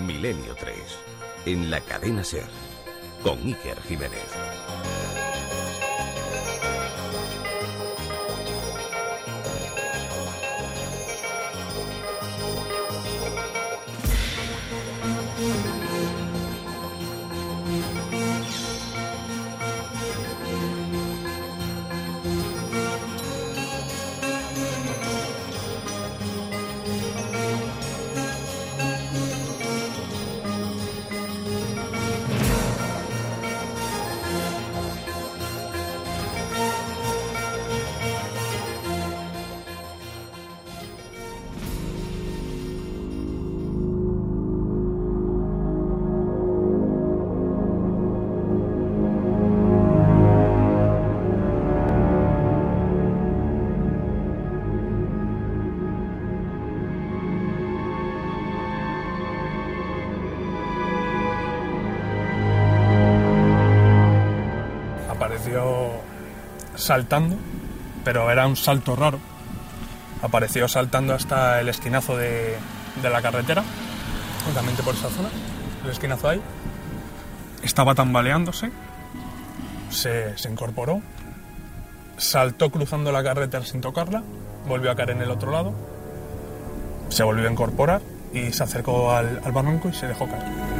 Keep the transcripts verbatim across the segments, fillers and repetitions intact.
Milenio tres, en la cadena SER, con Iker Jiménez. Saltando, pero era un salto raro. Apareció saltando hasta el esquinazo de, de la carretera, justamente por esa zona, el esquinazo ahí. Estaba tambaleándose, se, se incorporó, saltó cruzando la carretera sin tocarla, volvió a caer en el otro lado, se volvió a incorporar y se acercó al, al barranco y se dejó caer.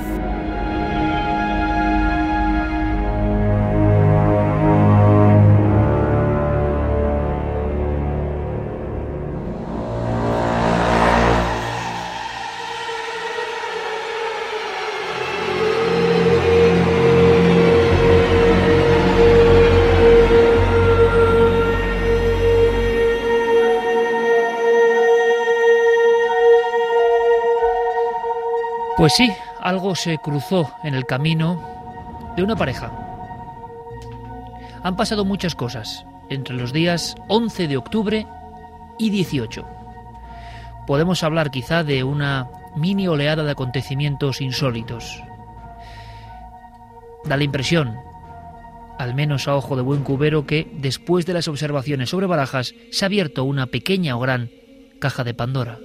Pues sí, algo se cruzó en el camino de una pareja. Han pasado muchas cosas entre los días once de octubre y dieciocho. Podemos hablar quizá de una mini oleada de acontecimientos insólitos. Da la impresión, al menos a ojo de buen cubero, que después de las observaciones sobre Barajas se ha abierto una pequeña o gran caja de Pandora.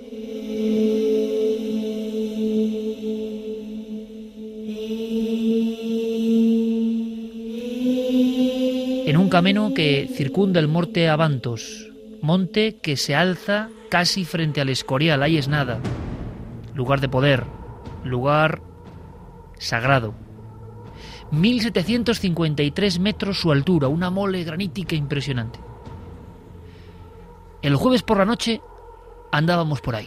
En un camino que circunda el monte Abantos, monte que se alza casi frente al Escorial, ahí es nada, lugar de poder, lugar sagrado. mil setecientos cincuenta y tres metros su altura, una mole granítica impresionante. El jueves por la noche andábamos por ahí.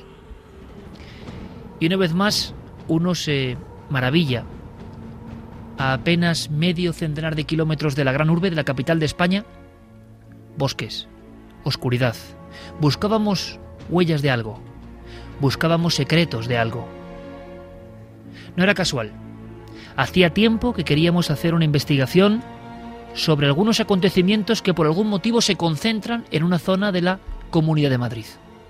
Y una vez más uno se maravilla. A apenas medio centenar de kilómetros de la gran urbe, de la capital de España, bosques, oscuridad. Buscábamos huellas de algo, buscábamos secretos de algo. No era casual. Hacía tiempo que queríamos hacer una investigación sobre algunos acontecimientos que por algún motivo se concentran en una zona de la Comunidad de Madrid.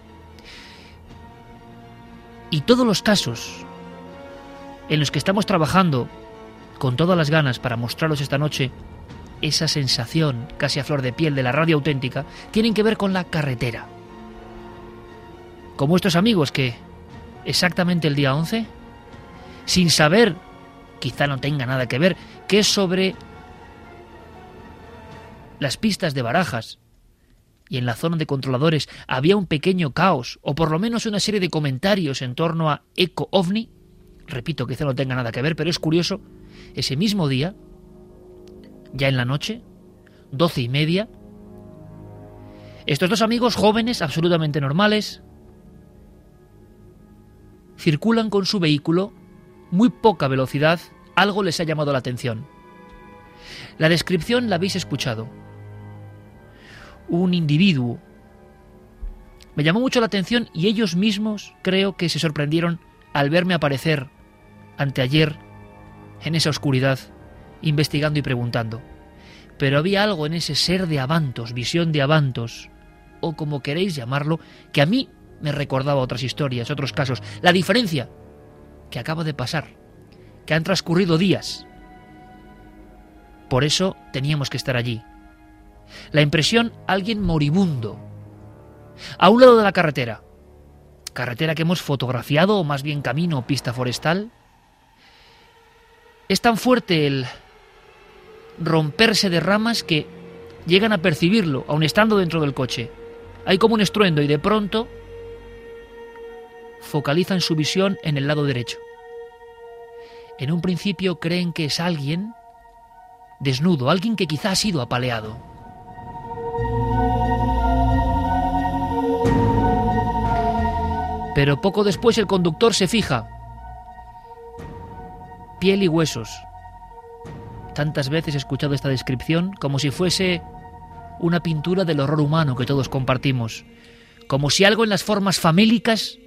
Y todos los casos en los que estamos trabajando con todas las ganas para mostraros esta noche esa sensación casi a flor de piel de la radio auténtica, tienen que ver con la carretera. Como estos amigos que, exactamente el día once, sin saber, quizá no tenga nada que ver, que sobre las pistas de Barajas y en la zona de controladores había un pequeño caos, o por lo menos una serie de comentarios en torno a Eco OVNI. Repito, quizá no tenga nada que ver, pero es curioso. Ese mismo día, ya en la noche, doce y media, estos dos amigos jóvenes, absolutamente normales, circulan con su vehículo, muy poca velocidad, algo les ha llamado la atención. La descripción la habéis escuchado. Un individuo. Me llamó mucho la atención y ellos mismos creo que se sorprendieron al verme aparecer anteayer en esa oscuridad, investigando y preguntando. Pero había algo en ese ser de Abantos, visión de Abantos, o como queréis llamarlo, que a mí me recordaba otras historias, otros casos. La diferencia, que acaba de pasar, que han transcurrido días. Por eso teníamos que estar allí. La impresión, alguien moribundo, a un lado de la carretera, carretera que hemos fotografiado, o más bien camino o pista forestal, Es tan fuerte el romperse de ramas que llegan a percibirlo, aun estando dentro del coche. Hay como un estruendo y de pronto focalizan su visión en el lado derecho. En un principio creen que es alguien desnudo, alguien que quizá ha sido apaleado. Pero poco después el conductor se fija. Piel y huesos. Tantas veces he escuchado esta descripción como si fuese una pintura del horror humano que todos compartimos. Como si algo en las formas famélicas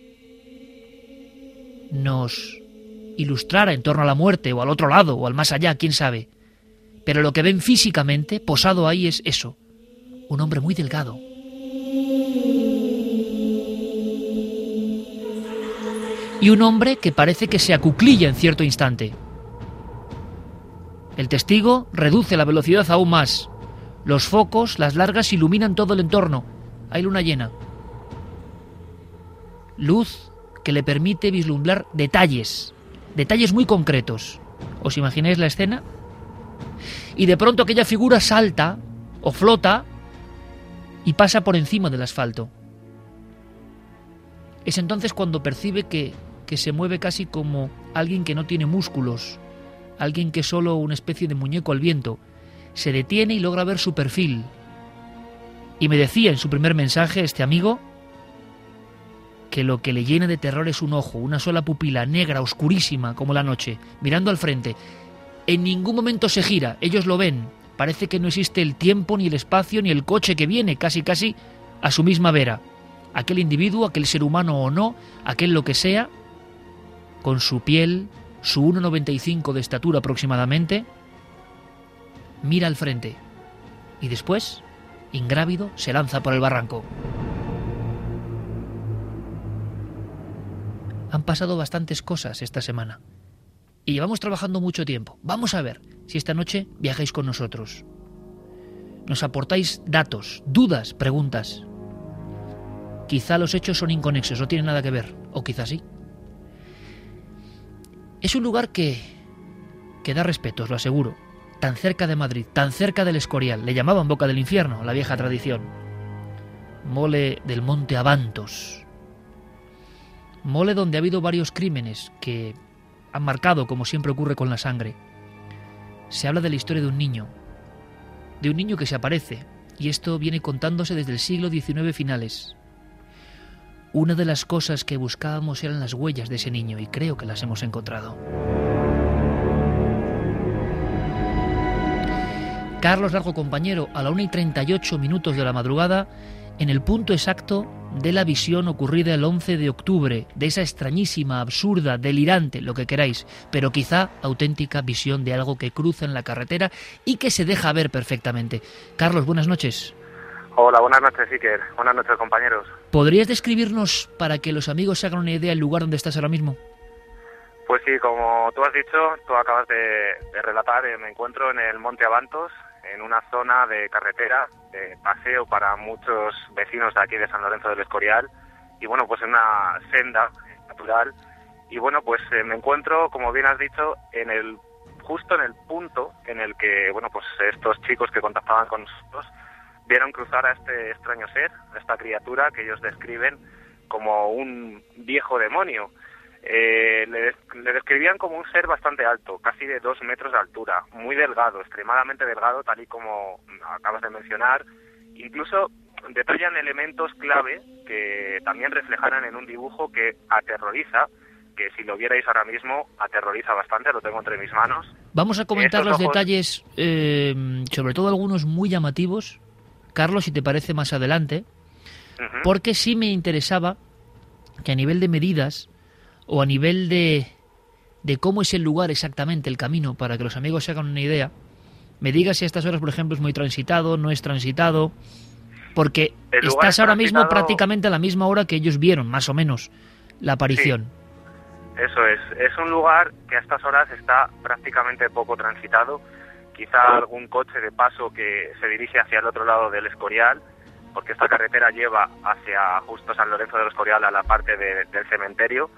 nos ilustrara en torno a la muerte o al otro lado o al más allá, quién sabe. Pero lo que ven físicamente, posado ahí, es eso. Un hombre muy delgado. Y un hombre que parece que se acuclilla en cierto instante. El testigo reduce la velocidad aún más. Los focos, las largas, iluminan todo el entorno. Hay luna llena. Luz que le permite vislumbrar detalles. Detalles muy concretos. ¿Os imagináis la escena? Y de pronto aquella figura salta o flota y pasa por encima del asfalto. Es entonces cuando percibe que, que se mueve casi como alguien que no tiene músculos, alguien que es solo una especie de muñeco al viento. Se detiene y logra ver su perfil. Y me decía en su primer mensaje este amigo que lo que le llena de terror es un ojo, una sola pupila negra, oscurísima como la noche, mirando al frente. En ningún momento se gira, ellos lo ven. Parece que no existe el tiempo, ni el espacio, ni el coche que viene, casi casi a su misma vera. Aquel individuo, aquel ser humano o no, aquel lo que sea, con su piel, su uno noventa y cinco de estatura aproximadamente, mira al frente y después, ingrávido, se lanza por el barranco. Han pasado bastantes cosas esta semana y llevamos trabajando mucho tiempo. Vamos a ver si esta noche viajáis con nosotros. Nos aportáis datos, dudas, preguntas. Quizá los hechos son inconexos, no tienen nada que ver, o quizá sí. Es un lugar que, que da respeto, os lo aseguro. Tan cerca de Madrid, tan cerca del Escorial. Le llamaban Boca del Infierno, la vieja tradición. Mole del Monte Abantos. Mole donde ha habido varios crímenes que han marcado, como siempre ocurre con la sangre. Se habla de la historia de un niño. De un niño que se aparece. Y esto viene contándose desde el siglo diecinueve finales. Una de las cosas que buscábamos eran las huellas de ese niño y creo que las hemos encontrado. Carlos Largo, compañero, a la una y treinta y ocho minutos de la madrugada, en el punto exacto de la visión ocurrida el once de octubre, de esa extrañísima, absurda, delirante, lo que queráis, pero quizá auténtica visión de algo que cruza en la carretera y que se deja ver perfectamente. Carlos, buenas noches. Hola, buenas noches, Iker. Buenas noches, compañeros. ¿Podrías describirnos, para que los amigos se hagan una idea, el lugar donde estás ahora mismo? Pues sí, como tú has dicho, tú acabas de, de relatar, eh, me encuentro en el Monte Abantos, en una zona de carretera, de paseo para muchos vecinos de aquí de San Lorenzo del Escorial, y bueno, pues en una senda natural, y bueno, pues eh, me encuentro, como bien has dicho, en el justo en el punto en el que, bueno, pues estos chicos que contactaban con nosotros vieron cruzar a este extraño ser, a esta criatura que ellos describen como un viejo demonio. Eh, le, le describían como un ser bastante alto, casi de dos metros de altura, muy delgado, extremadamente delgado, tal y como acabas de mencionar. Incluso detallan elementos clave que también reflejaran en un dibujo que aterroriza, que si lo vierais ahora mismo, aterroriza bastante, lo tengo entre mis manos. Vamos a comentar Estos los ojos... detalles, eh, sobre todo algunos muy llamativos, Carlos, si te parece, más adelante, uh-huh. Porque sí me interesaba que a nivel de medidas o a nivel de, de cómo es el lugar exactamente, el camino, para que los amigos se hagan una idea, me digas si a estas horas, por ejemplo, es muy transitado, no es transitado, porque estás ahora mismo prácticamente a la misma hora que ellos vieron, más o menos, la aparición. Sí, eso es. Es un lugar que a estas horas está prácticamente poco transitado. Quizá algún coche de paso que se dirige hacia el otro lado del Escorial, porque esta carretera lleva hacia justo San Lorenzo del Escorial, a la parte de, del cementerio,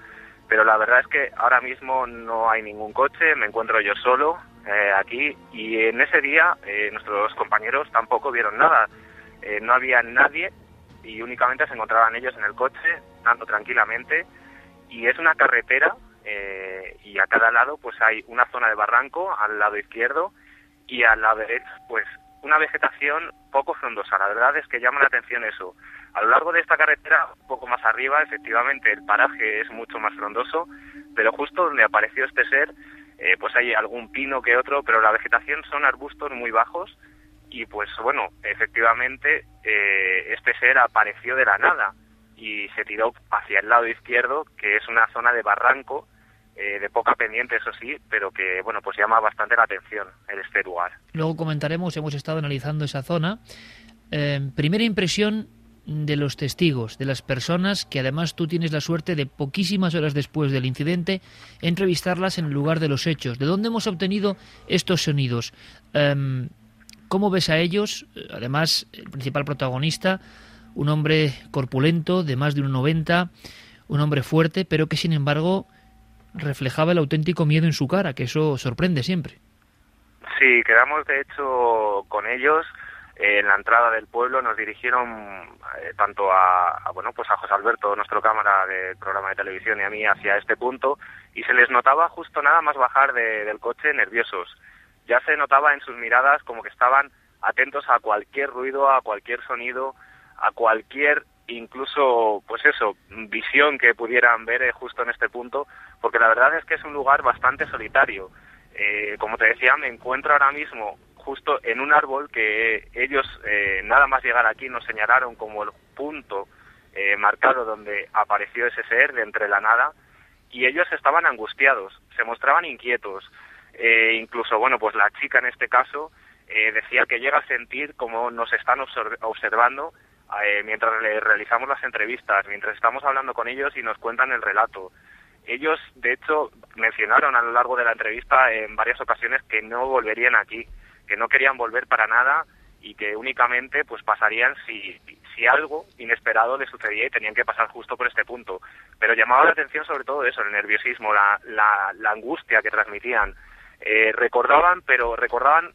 pero la verdad es que ahora mismo no hay ningún coche, me encuentro yo solo eh, aquí, y en ese día eh, nuestros compañeros tampoco vieron nada, eh, no había nadie y únicamente se encontraban ellos en el coche, andando tranquilamente, y es una carretera eh, y a cada lado pues hay una zona de barranco al lado izquierdo y al lado derecho pues una vegetación poco frondosa. La verdad es que llama la atención eso. A lo largo de esta carretera, un poco más arriba, efectivamente el paraje es mucho más frondoso, pero justo donde apareció este ser, eh, pues hay algún pino que otro, pero la vegetación son arbustos muy bajos y pues bueno, efectivamente eh, este ser apareció de la nada y se tiró hacia el lado izquierdo, que es una zona de barranco, eh, de poca pendiente, eso sí, pero que bueno, pues llama bastante la atención en este lugar. Luego comentaremos, hemos estado analizando esa zona. Eh, primera impresión de los testigos, de las personas que además tú tienes la suerte de poquísimas horas después del incidente entrevistarlas en el lugar de los hechos. ¿De dónde hemos obtenido estos sonidos? Eh, ¿Cómo ves a ellos? Además, el principal protagonista, un hombre corpulento, de más de uno noventa, un hombre fuerte, pero que sin embargo reflejaba el auténtico miedo en su cara, que eso sorprende siempre. Sí, quedamos de hecho con ellos eh, en la entrada del pueblo. Nos dirigieron eh, tanto a, a bueno pues a José Alberto, nuestro cámara del programa de televisión, y a mí hacia este punto, y se les notaba justo nada más bajar de, del coche nerviosos. Ya se notaba en sus miradas como que estaban atentos a cualquier ruido, a cualquier sonido, a cualquier incluso, pues eso, visión que pudieran ver eh, justo en este punto, porque la verdad es que es un lugar bastante solitario. Eh, como te decía, me encuentro ahora mismo justo en un árbol que ellos, eh, nada más llegar aquí, nos señalaron como el punto eh, marcado donde apareció ese ser de entre la nada, y ellos estaban angustiados, se mostraban inquietos. Eh, incluso, bueno, pues la chica en este caso eh, decía que llega a sentir como nos están observando eh, mientras le realizamos las entrevistas, mientras estamos hablando con ellos y nos cuentan el relato. Ellos, de hecho, mencionaron a lo largo de la entrevista en varias ocasiones que no volverían aquí, que no querían volver para nada y que únicamente pues pasarían si, si algo inesperado les sucedía y tenían que pasar justo por este punto. Pero llamaba la atención sobre todo eso, el nerviosismo, la, la, la angustia que transmitían. Eh, recordaban, pero recordaban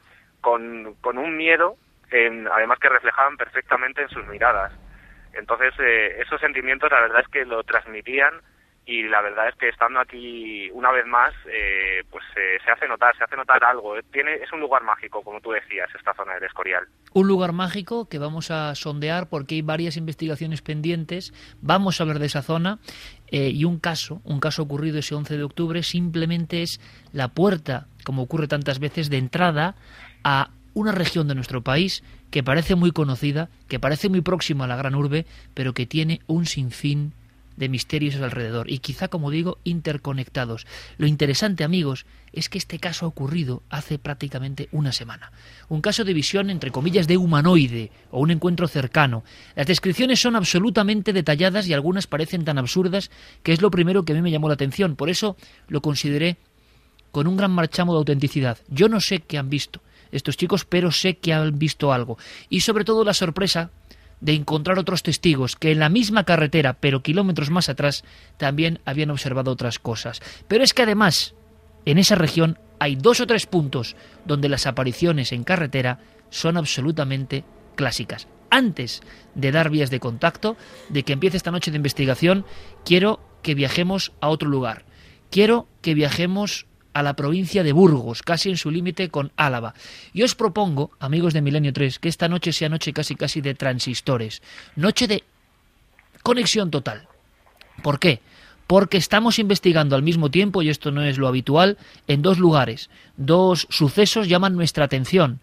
con, con un miedo, en, además que reflejaban perfectamente en sus miradas. Entonces, eh, esos sentimientos la verdad es que lo transmitían, y la verdad es que estando aquí una vez más, eh, pues eh, se hace notar, se hace notar algo. Tiene, es un lugar mágico, como tú decías, esta zona del Escorial. Un lugar mágico que vamos a sondear porque hay varias investigaciones pendientes. Vamos a hablar de esa zona eh, y un caso, un caso ocurrido ese once de octubre, simplemente es la puerta, como ocurre tantas veces, de entrada a una región de nuestro país que parece muy conocida, que parece muy próxima a la gran urbe, pero que tiene un sinfín de misterios alrededor y quizá, como digo, interconectados. Lo interesante, amigos, es que este caso ha ocurrido hace prácticamente una semana. Un caso de visión, entre comillas, de humanoide o un encuentro cercano. Las descripciones son absolutamente detalladas y algunas parecen tan absurdas que es lo primero que a mí me llamó la atención. Por eso lo consideré con un gran marchamo de autenticidad. Yo no sé qué han visto estos chicos, pero sé que han visto algo. Y sobre todo la sorpresa de encontrar otros testigos que en la misma carretera, pero kilómetros más atrás, también habían observado otras cosas. Pero es que además, en esa región hay dos o tres puntos donde las apariciones en carretera son absolutamente clásicas. Antes de dar vías de contacto, de que empiece esta noche de investigación, quiero que viajemos a otro lugar. Quiero que viajemos a la provincia de Burgos, casi en su límite con Álava. Y os propongo, amigos de Milenio tres, que esta noche sea noche casi casi de transistores, noche de conexión total. ¿Por qué? Porque estamos investigando al mismo tiempo, y esto no es lo habitual, en dos lugares. Dos sucesos llaman nuestra atención.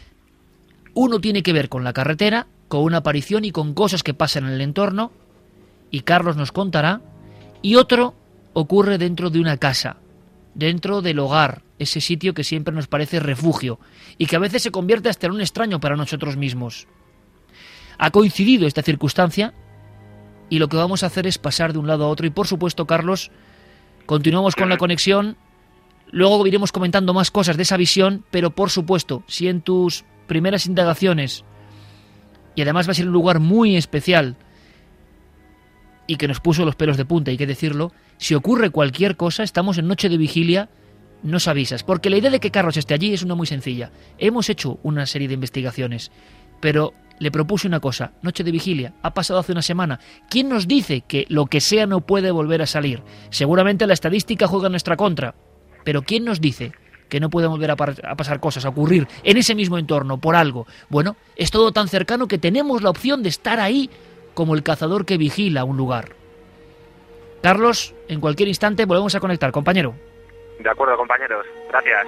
Uno tiene que ver con la carretera, con una aparición y con cosas que pasan en el entorno, y Carlos nos contará, y otro ocurre dentro de una casa, dentro del hogar, ese sitio que siempre nos parece refugio y que a veces se convierte hasta en un extraño para nosotros mismos. Ha coincidido esta circunstancia y lo que vamos a hacer es pasar de un lado a otro y, por supuesto, Carlos, continuamos con la conexión, luego iremos comentando más cosas de esa visión, pero por supuesto, si en tus primeras indagaciones, y además va a ser un lugar muy especial, y que nos puso los pelos de punta, hay que decirlo, si ocurre cualquier cosa, estamos en noche de vigilia, nos avisas. Porque la idea de que Carlos esté allí es una muy sencilla. Hemos hecho una serie de investigaciones, pero le propuse una cosa, noche de vigilia, ha pasado hace una semana. ¿Quién nos dice que lo que sea no puede volver a salir? Seguramente la estadística juega en nuestra contra, pero ¿quién nos dice que no puede volver a, a pasar cosas, a ocurrir en ese mismo entorno, por algo? Bueno, es todo tan cercano que tenemos la opción de estar ahí como el cazador que vigila un lugar. Carlos, en cualquier instante volvemos a conectar, compañero. De acuerdo, compañeros. Gracias.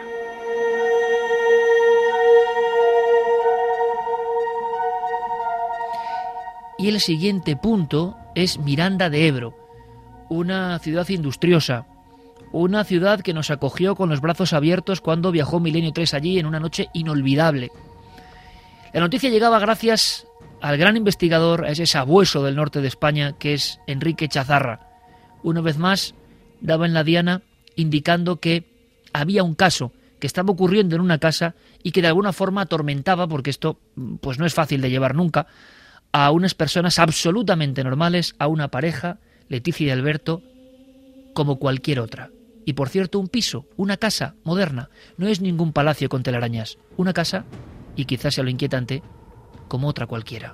Y el siguiente punto es Miranda de Ebro, una ciudad industriosa, una ciudad que nos acogió con los brazos abiertos cuando viajó Milenio tres allí en una noche inolvidable. La noticia llegaba gracias al gran investigador, a ese sabueso del norte de España, que es Enrique Chazarra. Una vez más, daba en la diana indicando que había un caso que estaba ocurriendo en una casa y que de alguna forma atormentaba, porque esto pues no es fácil de llevar nunca, a unas personas absolutamente normales, a una pareja, Leticia y Alberto, como cualquier otra. Y por cierto, un piso, una casa moderna, no es ningún palacio con telarañas, una casa, y quizás sea lo inquietante, como otra cualquiera.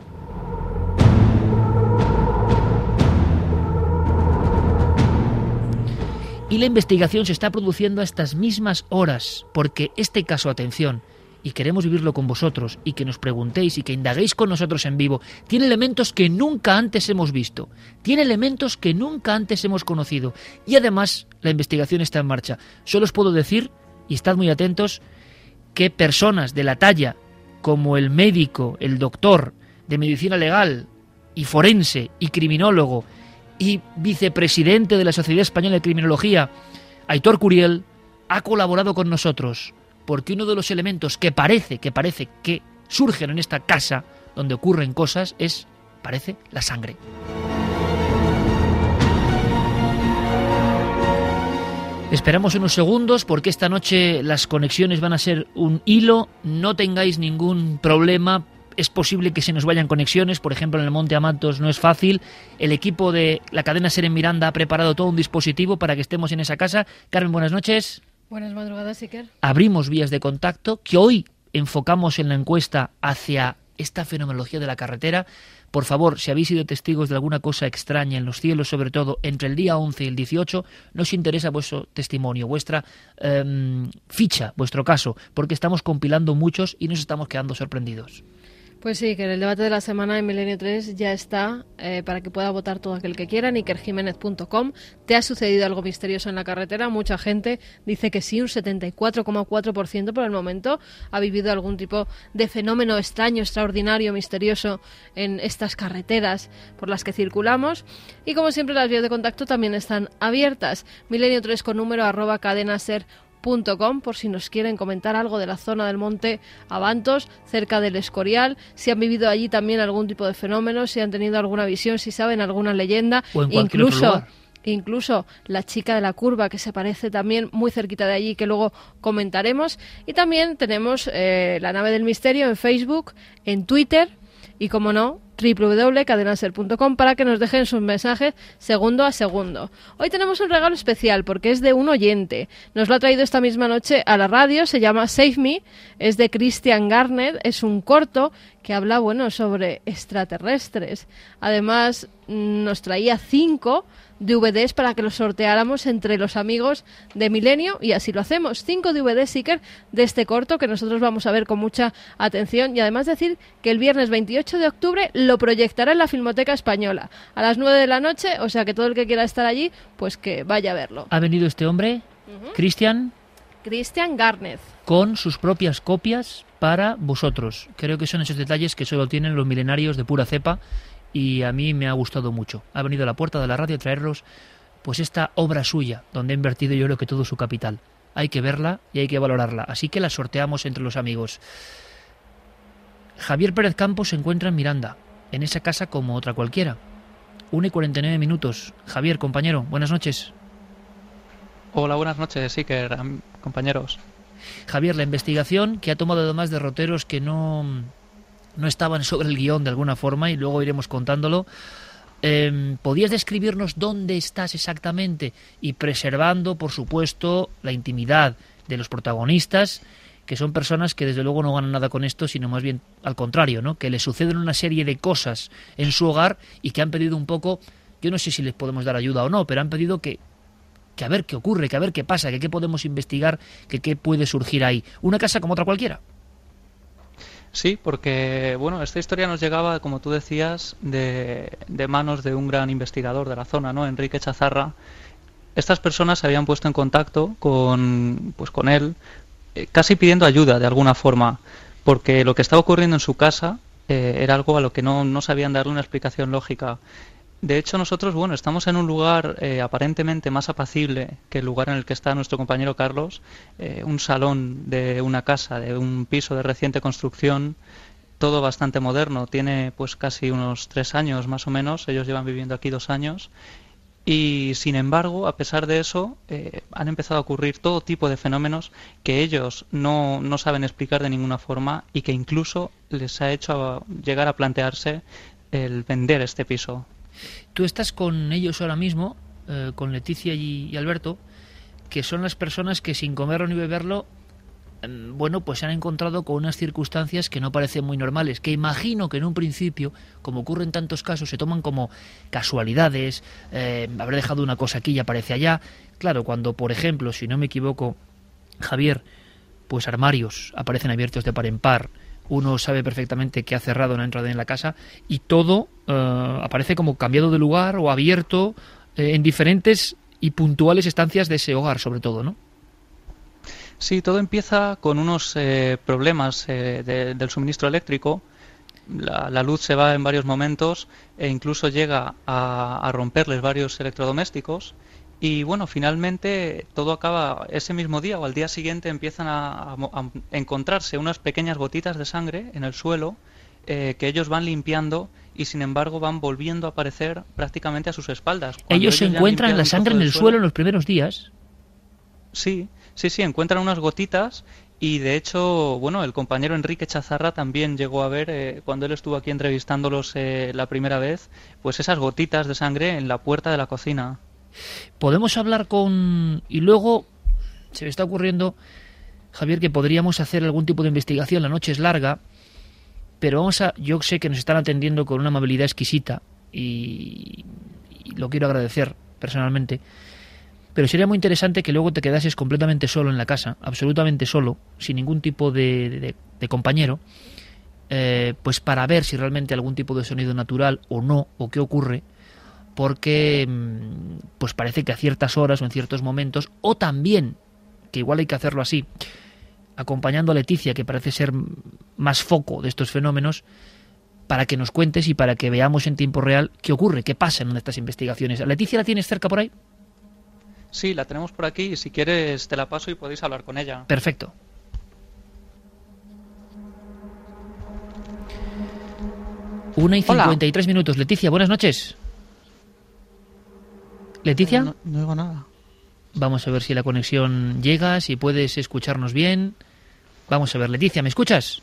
Y la investigación se está produciendo a estas mismas horas, porque este caso, atención, y queremos vivirlo con vosotros, y que nos preguntéis y que indaguéis con nosotros en vivo, tiene elementos que nunca antes hemos visto, tiene elementos que nunca antes hemos conocido, y además la investigación está en marcha. Solo os puedo decir, y estad muy atentos, que personas de la talla como el médico, el doctor de medicina legal y forense y criminólogo y vicepresidente de la Sociedad Española de Criminología, Aitor Curiel, ha colaborado con nosotros, porque uno de los elementos que parece, que parece que surgen en esta casa donde ocurren cosas es, parece, la sangre. Esperamos unos segundos porque esta noche las conexiones van a ser un hilo, no tengáis ningún problema. Es posible que se nos vayan conexiones, por ejemplo en el Monte Amantos no es fácil. El equipo de la cadena SER en Miranda ha preparado todo un dispositivo para que estemos en esa casa. Carmen, buenas noches. Buenas madrugadas, Iker. Abrimos vías de contacto que hoy enfocamos en la encuesta hacia esta fenomenología de la carretera. Por favor, si habéis sido testigos de alguna cosa extraña en los cielos, sobre todo entre el día once y el dieciocho, nos interesa vuestro testimonio, vuestra eh, ficha, vuestro caso, porque estamos compilando muchos y nos estamos quedando sorprendidos. Pues sí, que el debate de la semana en Milenio tres ya está eh, para que pueda votar todo aquel que quiera, en iker jiménez punto com. ¿Te ha sucedido algo misterioso en la carretera? Mucha gente dice que sí, un setenta y cuatro coma cuatro por ciento por el momento ha vivido algún tipo de fenómeno extraño, extraordinario, misterioso en estas carreteras por las que circulamos. Y como siempre, las vías de contacto también están abiertas. Milenio tres con número arroba cadenaser punto com, por si nos quieren comentar algo de la zona del Monte Avantos, cerca del Escorial, si han vivido allí también algún tipo de fenómeno, si han tenido alguna visión, si saben alguna leyenda, o en cualquier incluso otro lugar. Incluso la chica de la curva, que se parece también muy cerquita de allí, que luego comentaremos. Y también tenemos eh, la nave del misterio en Facebook, en Twitter y, como no, doble u doble u doble punto cadenaser punto com para que nos dejen sus mensajes segundo a segundo. Hoy tenemos un regalo especial porque es de un oyente. Nos lo ha traído esta misma noche a la radio, se llama Save Me, es de Christian Garnett, es un corto que habla, bueno, sobre extraterrestres. Además, nos traía cinco D V Ds para que los sorteáramos entre los amigos de Milenio, y así lo hacemos. Cinco D V Ds, Iker, de este corto que nosotros vamos a ver con mucha atención, y además decir que el viernes veintiocho de octubre lo proyectará en la Filmoteca Española a las nueve de la noche, o sea que todo el que quiera estar allí, pues que vaya a verlo. ¿Ha venido este hombre, Uh-huh. Christian? Christian Garnett. Con sus propias copias para vosotros. Creo que son esos detalles que solo tienen los milenarios de pura cepa, y a mí me ha gustado mucho. Ha venido a la puerta de la radio a traernos pues esta obra suya, donde ha invertido yo creo que todo su capital. Hay que verla y hay que valorarla, así que la sorteamos entre los amigos. Javier Pérez Campos se encuentra en Miranda, en esa casa como otra cualquiera. una y cuarenta y nueve minutos. Javier, compañero, buenas noches. Hola, buenas noches, Iker, compañeros. Javier, la investigación que ha tomado además derroteros que no, no estaban sobre el guión de alguna forma, y luego iremos contándolo, Eh, ¿Podías describirnos dónde estás exactamente? Y preservando, por supuesto, la intimidad de los protagonistas, que son personas que desde luego no ganan nada con esto, sino más bien al contrario, ¿no? Que les suceden una serie de cosas en su hogar y que han pedido un poco, yo no sé si les podemos dar ayuda o no, pero han pedido que, que a ver qué ocurre, que a ver qué pasa, que qué podemos investigar, que qué puede surgir ahí. Una casa como otra cualquiera. Sí, porque bueno, esta historia nos llegaba, como tú decías, de, de manos de un gran investigador de la zona, ¿no? Enrique Chazarra. Estas personas se habían puesto en contacto con, pues, con él, casi pidiendo ayuda de alguna forma, porque lo que estaba ocurriendo en su casa eh, era algo a lo que no, no sabían darle una explicación lógica. De hecho, nosotros, bueno, estamos en un lugar eh, aparentemente más apacible que el lugar en el que está nuestro compañero Carlos, eh, un salón de una casa, de un piso de reciente construcción, todo bastante moderno, tiene pues casi unos tres años más o menos, ellos llevan viviendo aquí dos años. Y sin embargo, a pesar de eso, eh, han empezado a ocurrir todo tipo de fenómenos que ellos no, no saben explicar de ninguna forma y que incluso les ha hecho a llegar a plantearse el vender este piso. Tú estás con ellos ahora mismo, eh, con Leticia y, y Alberto, que son las personas que sin comerlo ni beberlo, eh, bueno, pues se han encontrado con unas circunstancias que no parecen muy normales, que imagino que en un principio, como ocurre en tantos casos, se toman como casualidades, eh, haber dejado una cosa aquí y aparece allá. Claro, cuando, por ejemplo, si no me equivoco, Javier, pues armarios aparecen abiertos de par en par, uno sabe perfectamente que ha cerrado una entrada en la casa y todo eh, aparece como cambiado de lugar o abierto eh, en diferentes y puntuales estancias de ese hogar, sobre todo, ¿no? Sí, todo empieza con unos eh, problemas eh, de, del suministro eléctrico. La, la luz se va en varios momentos e incluso llega a, a romperles varios electrodomésticos. Y bueno, finalmente todo acaba ese mismo día o al día siguiente empiezan a, a, a encontrarse unas pequeñas gotitas de sangre en el suelo eh, que ellos van limpiando y sin embargo van volviendo a aparecer prácticamente a sus espaldas. Cuando ellos, ellos se encuentran la sangre en el suelo, suelo en los primeros días. Sí, sí, sí, encuentran unas gotitas y de hecho, bueno, el compañero Enrique Chazarra también llegó a ver, eh, cuando él estuvo aquí entrevistándolos eh, la primera vez, pues esas gotitas de sangre en la puerta de la cocina. Podemos hablar con... Y luego se me está ocurriendo, Javier, que podríamos hacer algún tipo de investigación. La noche es larga, pero vamos a... Yo sé que nos están atendiendo con una amabilidad exquisita y, y lo quiero agradecer personalmente. Pero sería muy interesante que luego te quedases completamente solo en la casa, absolutamente solo, sin ningún tipo de, de, de compañero, eh, pues para ver si realmente algún tipo de sonido natural o no, o qué ocurre, porque pues parece que a ciertas horas o en ciertos momentos, o también, que igual hay que hacerlo así, acompañando a Leticia, que parece ser más foco de estos fenómenos, para que nos cuentes y para que veamos en tiempo real qué ocurre, qué pasa en estas investigaciones. ¿A Leticia la tienes cerca por ahí? Sí, la tenemos por aquí y si quieres te la paso y podéis hablar con ella. Perfecto. Una y cincuenta y tres minutos. Leticia, buenas noches. ¿Leticia? No, no oigo nada. Vamos a ver si la conexión llega, si puedes escucharnos bien. Vamos a ver, Leticia, ¿me escuchas?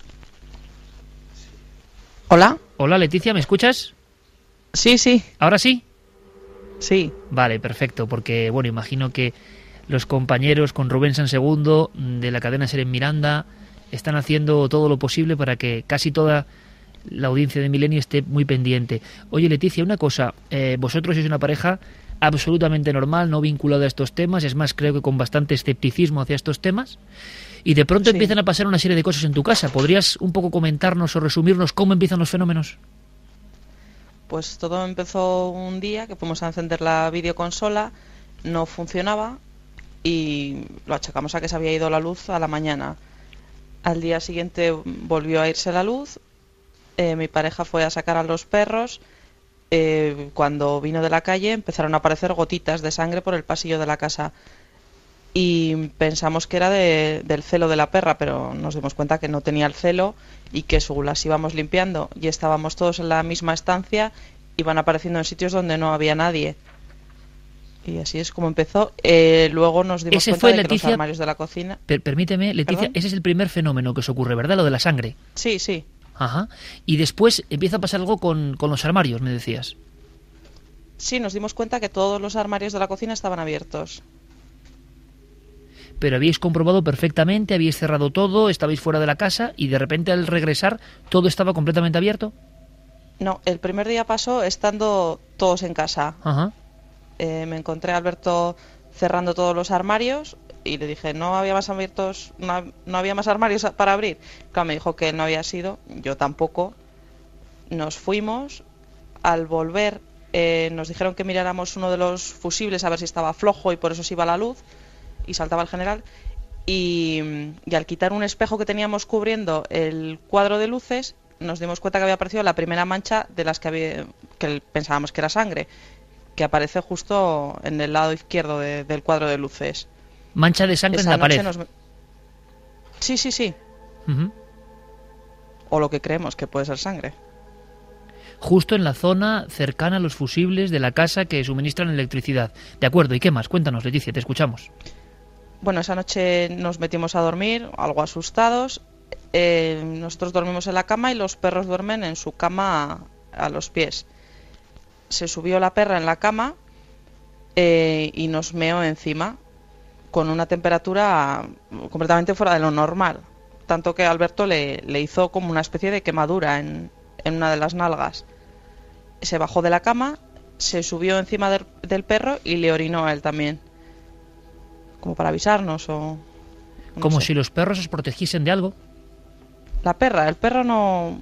¿Hola? Hola, Leticia, ¿me escuchas? Sí, sí. ¿Ahora sí? Sí. Vale, perfecto, porque, bueno, imagino que los compañeros con Rubén Sansegundo de la cadena SER en Miranda están haciendo todo lo posible para que casi toda la audiencia de Milenio esté muy pendiente. Oye, Leticia, una cosa, eh, vosotros sois una pareja absolutamente normal, no vinculada a estos temas, es más, creo que con bastante escepticismo hacia estos temas, y de pronto sí. Empiezan a pasar una serie de cosas en tu casa. ¿Podrías un poco comentarnos o resumirnos cómo empiezan los fenómenos? Pues todo empezó un día que fuimos a encender la videoconsola, no funcionaba y lo achacamos a que se había ido la luz a la mañana. Al día siguiente volvió a irse la luz, eh, mi pareja fue a sacar a los perros, eh, cuando vino de la calle empezaron a aparecer gotitas de sangre por el pasillo de la casa y pensamos que era de, del celo de la perra, pero nos dimos cuenta que no tenía el celo y que según las íbamos limpiando y estábamos todos en la misma estancia, iban apareciendo en sitios donde no había nadie. Y así es como empezó. Eh, luego nos dimos ese cuenta fue, de que Leticia, los armarios de la cocina... Per permíteme, Leticia, ¿Perdón? Ese es el primer fenómeno que os ocurre, ¿verdad? Lo de la sangre. Sí, sí. Ajá. Y después empieza a pasar algo con, con los armarios, me decías. Sí, nos dimos cuenta que todos los armarios de la cocina estaban abiertos. Pero habíais comprobado perfectamente, habíais cerrado todo, estabais fuera de la casa y de repente al regresar todo estaba completamente abierto. No, el primer día pasó estando todos en casa. Ajá. Eh, me encontré a Alberto cerrando todos los armarios y le dije, no había más abiertos, no, no había más armarios para abrir. Claro, me dijo que él no había sido, yo tampoco. Nos fuimos. Al volver eh, nos dijeron que miráramos uno de los fusibles a ver si estaba flojo y por eso se iba la luz y saltaba el general. Y, y al quitar un espejo que teníamos cubriendo el cuadro de luces, nos dimos cuenta que había aparecido la primera mancha de las que, había, que pensábamos que era sangre, que aparece justo en el lado izquierdo de, del cuadro de luces. Mancha de sangre Esa en la pared. Nos... Sí, sí, sí. Uh-huh. O lo que creemos que puede ser sangre. Justo en la zona cercana a los fusibles de la casa que suministran electricidad. De acuerdo, ¿y qué más? Cuéntanos, Leticia, te escuchamos. Bueno, esa noche nos metimos a dormir, algo asustados. Eh, nosotros dormimos en la cama y los perros duermen en su cama a, a los pies. Se subió la perra en la cama eh, y nos meó encima con una temperatura completamente fuera de lo normal. Tanto que Alberto le, le hizo como una especie de quemadura en, en una de las nalgas. Se bajó de la cama, se subió encima del, del perro y le orinó a él también. Como para avisarnos o... No Como sé. si los perros os protegiesen de algo. La perra, el perro no,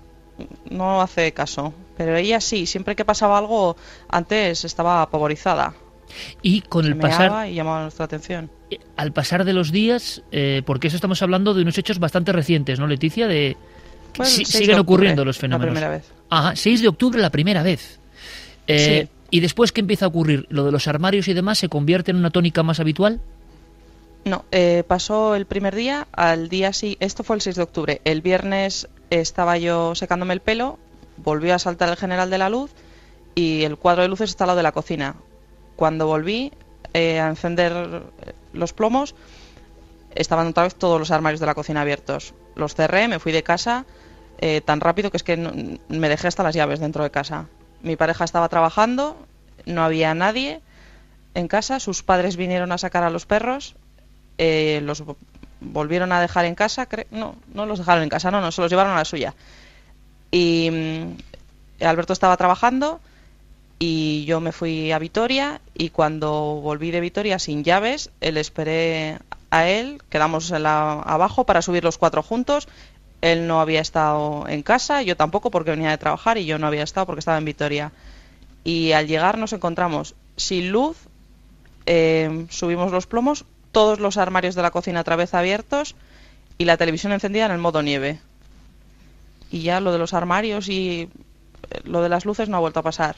no hace caso. Pero ella sí, siempre que pasaba algo, antes estaba apavorizada. Y con Se el pasar... meaba y llamaba nuestra atención. Al pasar de los días, eh, porque eso estamos hablando de unos hechos bastante recientes, ¿no, Leticia? De Bueno, si, el seis de siguen octubre, ocurriendo los fenómenos. La primera vez. Ajá, seis de octubre la primera vez. Eh, Sí. Y después que empieza a ocurrir lo de los armarios y demás, ¿se convierte en una tónica más habitual? No, eh, pasó el primer día, al día sí, esto fue el seis de octubre. El viernes estaba yo secándome el pelo, volvió a saltar el general de la luz y el cuadro de luces está al lado de la cocina. Cuando volví eh, a encender los plomos, estaban otra vez todos los armarios de la cocina abiertos. Los cerré, me fui de casa eh, tan rápido que es que no, me dejé hasta las llaves dentro de casa. Mi pareja estaba trabajando, no había nadie en casa, sus padres vinieron a sacar a los perros, eh, los volvieron a dejar en casa, cre- no, no los dejaron en casa, no, no, se los llevaron a la suya. Y mm, Alberto estaba trabajando y yo me fui a Vitoria y cuando volví de Vitoria sin llaves, le esperé a él, quedamos en la, abajo para subir los cuatro juntos. Él no había estado en casa, yo tampoco porque venía de trabajar y yo no había estado porque estaba en Vitoria. Y al llegar nos encontramos sin luz, eh, subimos los plomos, todos los armarios de la cocina otra vez abiertos y la televisión encendida en el modo nieve. Y ya lo de los armarios y lo de las luces no ha vuelto a pasar.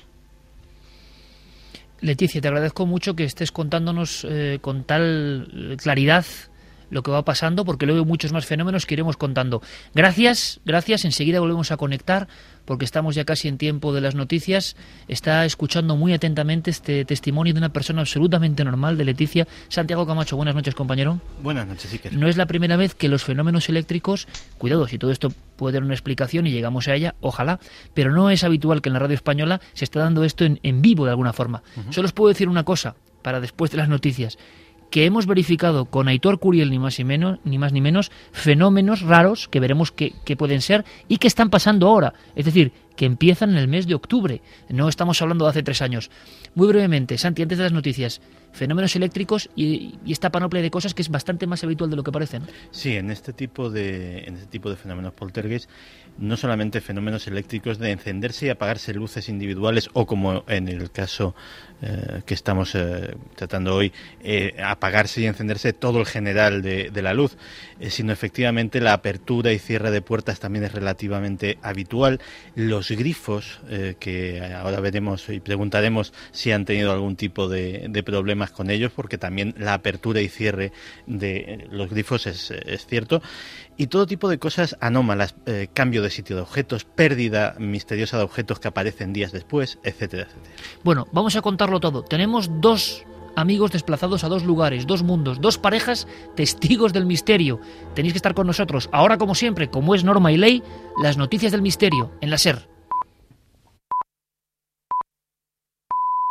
Leticia, te agradezco mucho que estés contándonos eh, con tal claridad lo que va pasando, porque luego hay muchos más fenómenos que iremos contando. Gracias, gracias. Enseguida volvemos a conectar, porque estamos ya casi en tiempo de las noticias. Está escuchando muy atentamente este testimonio de una persona absolutamente normal, de Leticia. Santiago Camacho, buenas noches, compañero. Buenas noches, Iker. No es la primera vez que los fenómenos eléctricos, cuidado, si todo esto puede dar una explicación y llegamos a ella, ojalá, pero no es habitual que en la radio española se esté dando esto en, en vivo de alguna forma. Uh-huh. Solo os puedo decir una cosa, para después de las noticias, que hemos verificado con Aitor Curiel, ni más, y menos, ni más ni menos, fenómenos raros que veremos que, que pueden ser y que están pasando ahora. Es decir, que empiezan en el mes de octubre. No estamos hablando de hace tres años. Muy brevemente, Santi, antes de las noticias, fenómenos eléctricos y, y esta panoplia de cosas que es bastante más habitual de lo que parece, ¿no? Sí, en este tipo de, en este tipo de fenómenos poltergeist, no solamente fenómenos eléctricos de encenderse y apagarse luces individuales, o como en el caso eh, que estamos eh, tratando hoy, eh, apagarse y encenderse todo el general de, de la luz, eh, sino efectivamente la apertura y cierre de puertas también es relativamente habitual. Los grifos, eh, que ahora veremos y preguntaremos si han tenido algún tipo de, de problemas con ellos, porque también la apertura y cierre de los grifos es, es cierto. Y todo tipo de cosas anómalas, eh, cambio de sitio de objetos, pérdida misteriosa de objetos que aparecen días después, etcétera, etcétera. Bueno, vamos a contarlo todo. Tenemos dos amigos desplazados a dos lugares, dos mundos, dos parejas testigos del misterio. Tenéis que estar con nosotros. Ahora, como siempre, como es norma y ley, las noticias del misterio en la SER.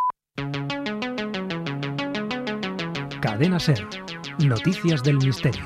Cadena SER. Noticias del Misterio.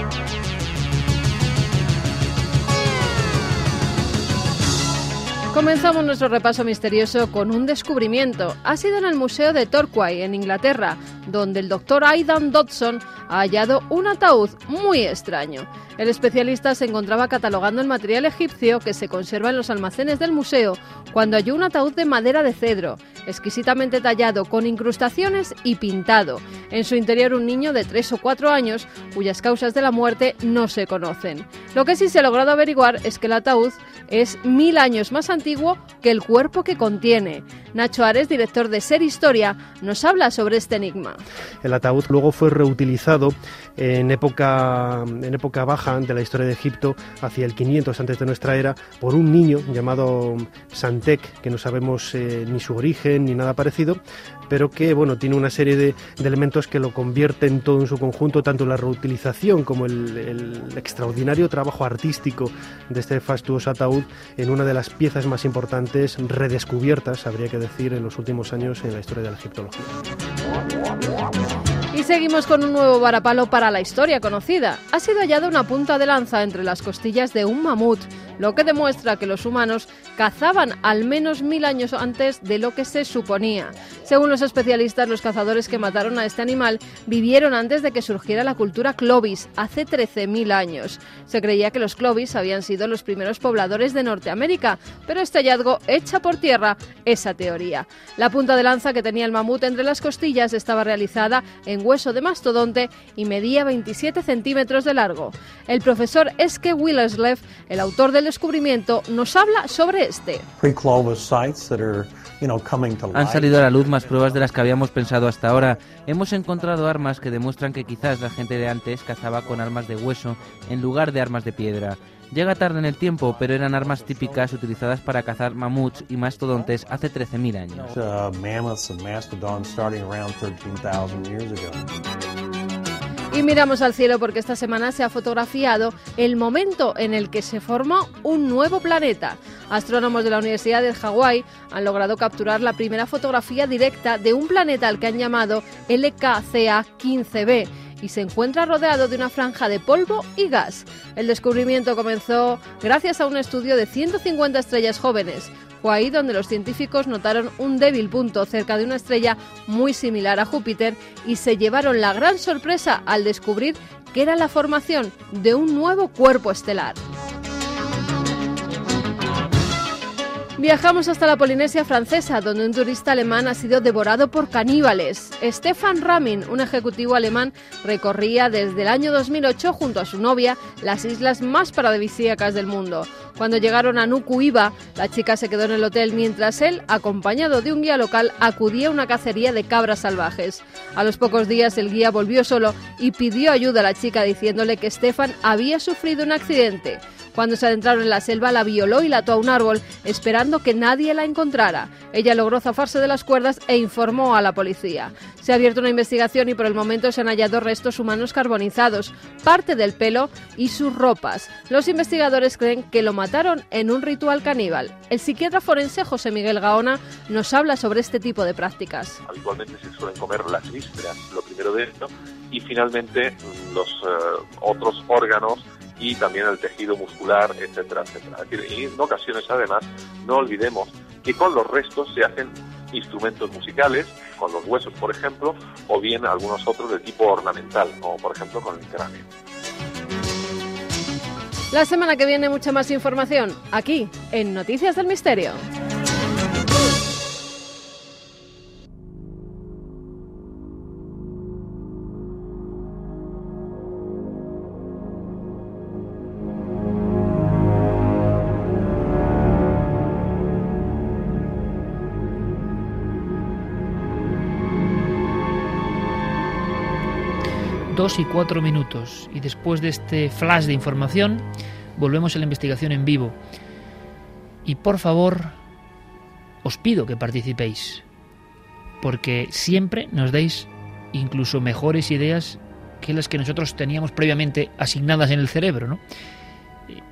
Comenzamos nuestro repaso misterioso con un descubrimiento. Ha sido en el Museo de Torquay, en Inglaterra, donde el doctor Aidan Dodson ha hallado un ataúd muy extraño. El especialista se encontraba catalogando el material egipcio que se conserva en los almacenes del museo cuando halló un ataúd de madera de cedro, exquisitamente tallado, con incrustaciones y pintado. En su interior un niño de tres o cuatro años, cuyas causas de la muerte no se conocen. Lo que sí se ha logrado averiguar es que el ataúd es mil años más antiguo que el cuerpo que contiene. Nacho Ares, director de SER Historia, nos habla sobre este enigma. El ataúd luego fue reutilizado en época, en época baja de la historia de Egipto, hacia el quinientos antes de nuestra era, por un niño llamado Santek, que no sabemos eh, ni su origen ni nada parecido, pero que bueno, tiene una serie de, de elementos que lo convierten todo en su conjunto, tanto la reutilización como el, el extraordinario trabajo artístico de este fastuoso ataúd, en una de las piezas más importantes redescubiertas, habría que decir, en los últimos años en la historia de la egiptología. Y seguimos con un nuevo varapalo para la historia conocida. Ha sido hallada una punta de lanza entre las costillas de un mamut, lo que demuestra que los humanos cazaban al menos mil años antes de lo que se suponía. Según los especialistas, los cazadores que mataron a este animal vivieron antes de que surgiera la cultura Clovis, hace trece mil años. Se creía que los Clovis habían sido los primeros pobladores de Norteamérica, pero este hallazgo echa por tierra esa teoría. La punta de lanza que tenía el mamut entre las costillas estaba realizada en hueso de mastodonte y medía veintisiete centímetros de largo. El profesor Eske Willerslev, el autor del descubrimiento, nos habla sobre este. Han salido a la luz más pruebas de las que habíamos pensado hasta ahora. Hemos encontrado armas que demuestran que quizás la gente de antes cazaba con armas de hueso en lugar de armas de piedra. Llega tarde en el tiempo, pero eran armas típicas utilizadas para cazar mamuts y mastodontes hace trece mil años. Y miramos al cielo porque esta semana se ha fotografiado el momento en el que se formó un nuevo planeta. Astrónomos de la Universidad de Hawái han logrado capturar la primera fotografía directa de un planeta al que han llamado L K C A quince b y se encuentra rodeado de una franja de polvo y gas. El descubrimiento comenzó gracias a un estudio de ciento cincuenta estrellas jóvenes. Fue ahí donde los científicos notaron un débil punto cerca de una estrella muy similar a Júpiter y se llevaron la gran sorpresa al descubrir que era la formación de un nuevo cuerpo estelar. Viajamos hasta la Polinesia francesa, donde un turista alemán ha sido devorado por caníbales. Stefan Ramin, un ejecutivo alemán, recorría desde el año dos mil ocho junto a su novia las islas más paradisíacas del mundo. Cuando llegaron a Nuku Hiva, la chica se quedó en el hotel mientras él, acompañado de un guía local, acudía a una cacería de cabras salvajes. A los pocos días el guía volvió solo y pidió ayuda a la chica diciéndole que Stefan había sufrido un accidente. Cuando se adentraron en la selva, la violó y la ató a un árbol, esperando que nadie la encontrara. Ella logró zafarse de las cuerdas e informó a la policía. Se ha abierto una investigación y por el momento se han hallado restos humanos carbonizados, parte del pelo y sus ropas. Los investigadores creen que lo mataron en un ritual caníbal. El psiquiatra forense José Miguel Gaona nos habla sobre este tipo de prácticas. Habitualmente se suelen comer las vísceras, lo primero de esto, y finalmente los uh, otros órganos y también el tejido muscular, etcétera, etcétera. Es decir, y en ocasiones, además, no olvidemos que con los restos se hacen instrumentos musicales, con los huesos, por ejemplo, o bien algunos otros de tipo ornamental, como por ejemplo con el cráneo. La semana que viene mucha más información, aquí, en Noticias del Misterio. Dos y cuatro minutos, y después de este flash de información volvemos a la investigación en vivo. Y por favor, os pido que participéis, porque siempre nos dais incluso mejores ideas que las que nosotros teníamos previamente asignadas en el cerebro, ¿no?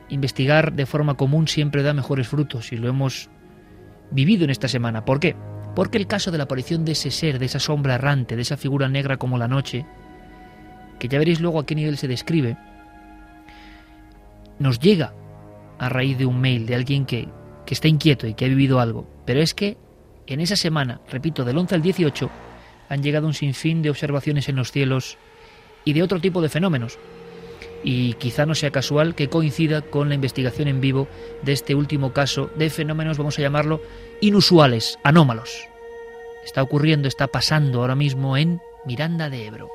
Investigar de forma común siempre da mejores frutos y lo hemos vivido en esta semana. ¿Por qué? Porque el caso de la aparición de ese ser, de esa sombra errante, de esa figura negra como la noche, que ya veréis luego a qué nivel se describe, nos llega a raíz de un mail de alguien que, que está inquieto y que ha vivido algo. Pero es que en esa semana, repito, del once al dieciocho, han llegado un sinfín de observaciones en los cielos y de otro tipo de fenómenos. Y quizá no sea casual que coincida con la investigación en vivo de este último caso de fenómenos, vamos a llamarlo, inusuales, anómalos. Está ocurriendo, está pasando ahora mismo en Miranda de Ebro.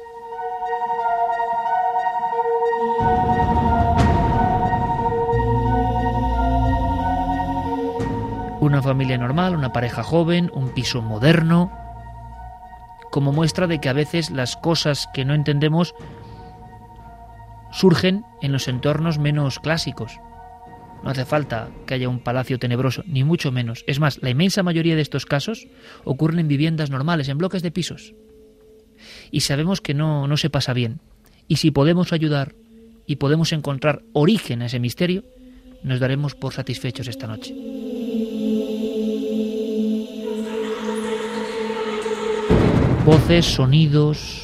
Una familia normal, una pareja joven, un piso moderno, como muestra de que a veces las cosas que no entendemos surgen en los entornos menos clásicos. No hace falta que haya un palacio tenebroso, ni mucho menos. Es más, la inmensa mayoría de estos casos ocurren en viviendas normales, en bloques de pisos. Y sabemos que no, no se pasa bien. Y si podemos ayudar y podemos encontrar origen a ese misterio, nos daremos por satisfechos esta noche. Voces, sonidos.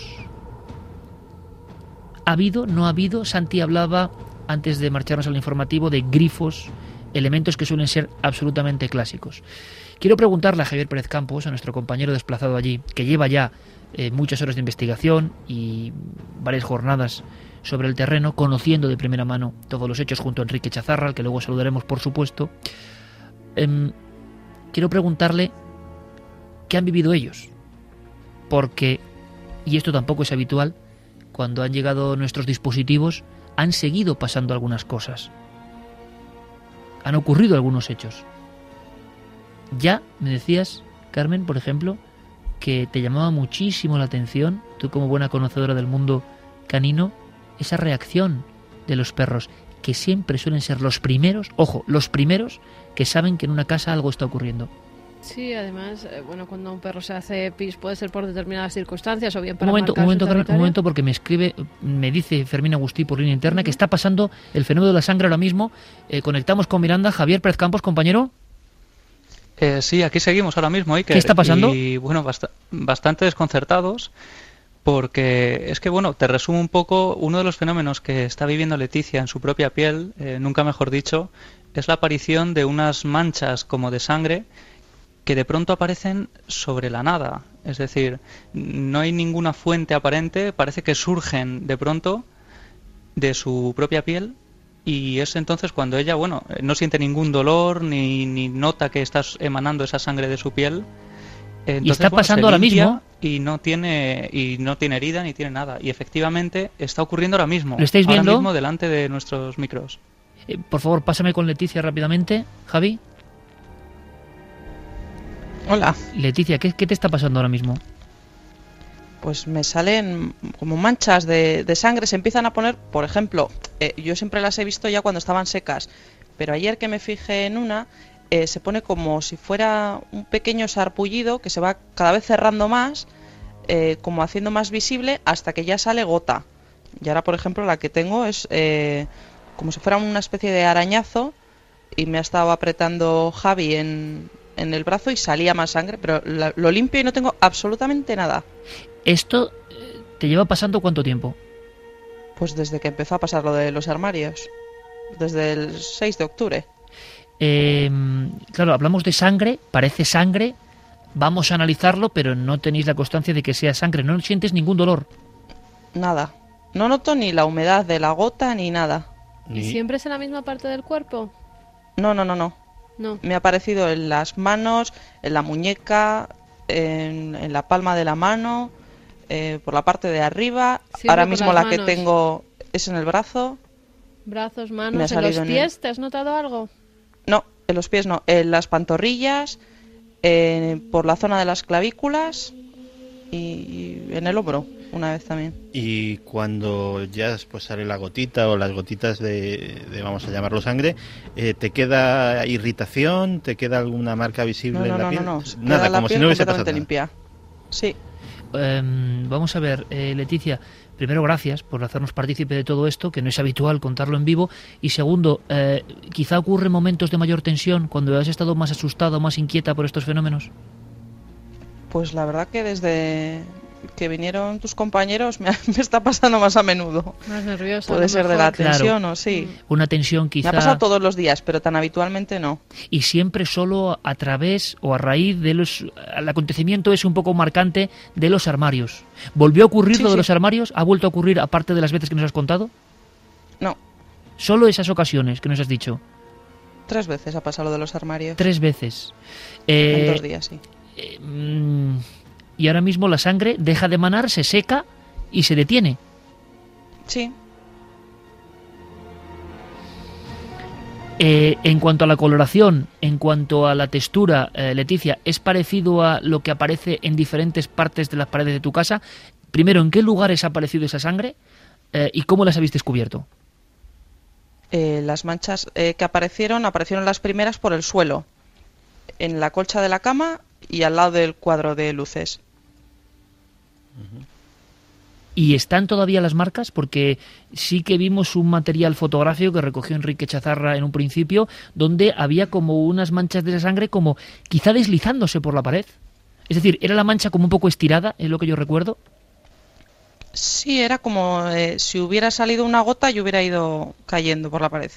¿Ha habido? ¿No ha habido? Santi hablaba, antes de marcharnos al informativo, de grifos, elementos que suelen ser absolutamente clásicos. Quiero preguntarle a Javier Pérez Campos, a nuestro compañero desplazado allí, que lleva ya eh, muchas horas de investigación y varias jornadas sobre el terreno, conociendo de primera mano todos los hechos junto a Enrique Chazarra, al que luego saludaremos, por supuesto. Eh, quiero preguntarle qué han vivido ellos. Porque, y esto tampoco es habitual, cuando han llegado nuestros dispositivos, han seguido pasando algunas cosas. Han ocurrido algunos hechos. Ya me decías, Carmen, por ejemplo, que te llamaba muchísimo la atención, tú como buena conocedora del mundo canino, esa reacción de los perros, que siempre suelen ser los primeros, ojo, los primeros que saben que en una casa algo está ocurriendo. Sí, además, eh, bueno, cuando un perro se hace pis puede ser por determinadas circunstancias o bien para un momento, marcar un momento, su Carmen, un territorio. momento, porque me escribe, me dice Fermín Agustí por línea interna, uh-huh, que está pasando el fenómeno de la sangre ahora mismo. Eh, conectamos con Miranda. Javier Pérez Campos, compañero. Eh, sí, aquí seguimos ahora mismo, Iker. ¿Qué está pasando? Y bueno, bast- bastante desconcertados, porque es que, bueno, te resumo un poco, uno de los fenómenos que está viviendo Leticia en su propia piel, eh, nunca mejor dicho, es la aparición de unas manchas como de sangre que de pronto aparecen sobre la nada. Es decir, no hay ninguna fuente aparente, parece que surgen de pronto de su propia piel, y es entonces cuando ella, bueno, no siente ningún dolor ni, ni nota que está emanando esa sangre de su piel. Entonces, y está bueno, pasando se ahora limpia mismo. Y no tiene y no tiene herida ni tiene nada. Y efectivamente está ocurriendo ahora mismo. ¿Lo estáis viendo? Ahora mismo delante de nuestros micros. Eh, por favor, pásame con Leticia rápidamente, Javi. Hola. Leticia, ¿qué, qué te está pasando ahora mismo? Pues me salen como manchas de, de sangre, se empiezan a poner, por ejemplo, eh, yo siempre las he visto ya cuando estaban secas, pero ayer que me fijé en una, eh, se pone como si fuera un pequeño sarpullido que se va cada vez cerrando más, eh, como haciendo más visible hasta que ya sale gota. Y ahora, por ejemplo, la que tengo es eh, como si fuera una especie de arañazo, y me ha estado apretando Javi en, en el brazo y salía más sangre, pero la, lo limpio y no tengo absolutamente nada. ¿Esto te lleva pasando cuánto tiempo? Pues desde que empezó a pasar lo de los armarios, desde el seis de octubre. Eh, claro, hablamos de sangre, parece sangre, vamos a analizarlo, pero no tenéis la constancia de que sea sangre, no sientes ningún dolor. Nada, no noto ni la humedad de la gota ni nada. ¿Y siempre es en la misma parte del cuerpo? No, no, no, no. No. Me ha aparecido en las manos, en la muñeca, en, en la palma de la mano, eh, por la parte de arriba. Siempre Ahora por mismo las la que manos. tengo es en el brazo. Brazos, Me ha manos, en salido los en pies, ¿te has notado algo? No, en los pies no, en las pantorrillas, eh, por la zona de las clavículas y, y en el hombro una vez también. Y cuando ya pues sale la gotita o las gotitas de, de vamos a llamarlo sangre, eh, ¿te queda irritación? ¿Te queda alguna marca visible No, no, en la no, piel? no, no. Nada, Queda la como si piel no hubiese completamente pasado nada. limpia. Sí. Eh, vamos a ver, eh, Leticia, primero gracias por hacernos partícipe de todo esto, que no es habitual contarlo en vivo, y segundo, eh, quizá ocurre momentos de mayor tensión cuando has estado más asustada o más inquieta por estos fenómenos. Pues la verdad que desde que vinieron tus compañeros me, me está pasando más a menudo. Más nerviosa. Puede ser de la tensión Claro. o sí. Una tensión quizá... Me ha pasado todos los días, pero tan habitualmente no. Y siempre solo a través o a raíz de los... El acontecimiento es un poco marcante de los armarios. ¿Volvió a ocurrir Sí, lo de sí. los armarios? ¿Ha vuelto a ocurrir aparte de las veces que nos has contado? No, Solo esas ocasiones que nos has dicho. tres veces ha pasado lo de los armarios. Tres veces. En Eh, dos días, sí. eh, mm, y ahora mismo la sangre deja de manar, se seca y se detiene. Sí. Eh, en cuanto a la coloración, en cuanto a la textura, eh, Leticia, ¿es parecido a lo que aparece en diferentes partes de las paredes de tu casa? Primero, ¿en qué lugares ha aparecido esa sangre? Eh, ¿Y cómo las habéis descubierto? Eh, las manchas eh, que aparecieron, aparecieron las primeras por el suelo, en la colcha de la cama y al lado del cuadro de luces. ¿Y están todavía las marcas? Porque sí que vimos un material fotográfico que recogió Enrique Chazarra en un principio, donde había como unas manchas de esa sangre como quizá deslizándose por la pared. Es decir, era la mancha como un poco estirada, es lo que yo recuerdo. Sí, era como eh, si hubiera salido una gota y hubiera ido cayendo por la pared.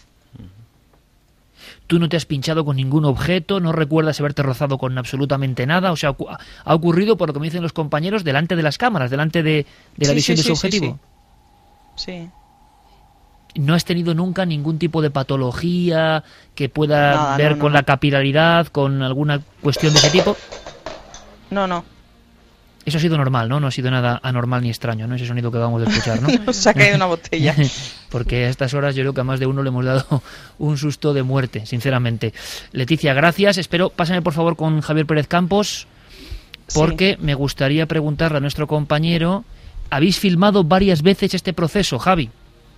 Tú no te has pinchado con ningún objeto, no recuerdas haberte rozado con absolutamente nada, o sea, ocu- ha ocurrido, por lo que me dicen los compañeros, delante de las cámaras, delante de, de la Sí, visión sí, de su sí, sí, objetivo. Sí. ¿No has tenido nunca ningún tipo de patología que pueda Nada, ver no, no, con no. la capilaridad, con alguna cuestión de ese tipo? No, no. Eso ha sido normal, ¿no? No ha sido nada anormal ni extraño, ¿no? Ese sonido que acabamos de escuchar, ¿no? Nos ha caído una botella. Porque a estas horas yo creo que a más de uno le hemos dado un susto de muerte, sinceramente. Leticia, gracias. Espero, pásame por favor con Javier Pérez Campos, porque me gustaría preguntarle a nuestro compañero, ¿habéis filmado varias veces este proceso, Javi?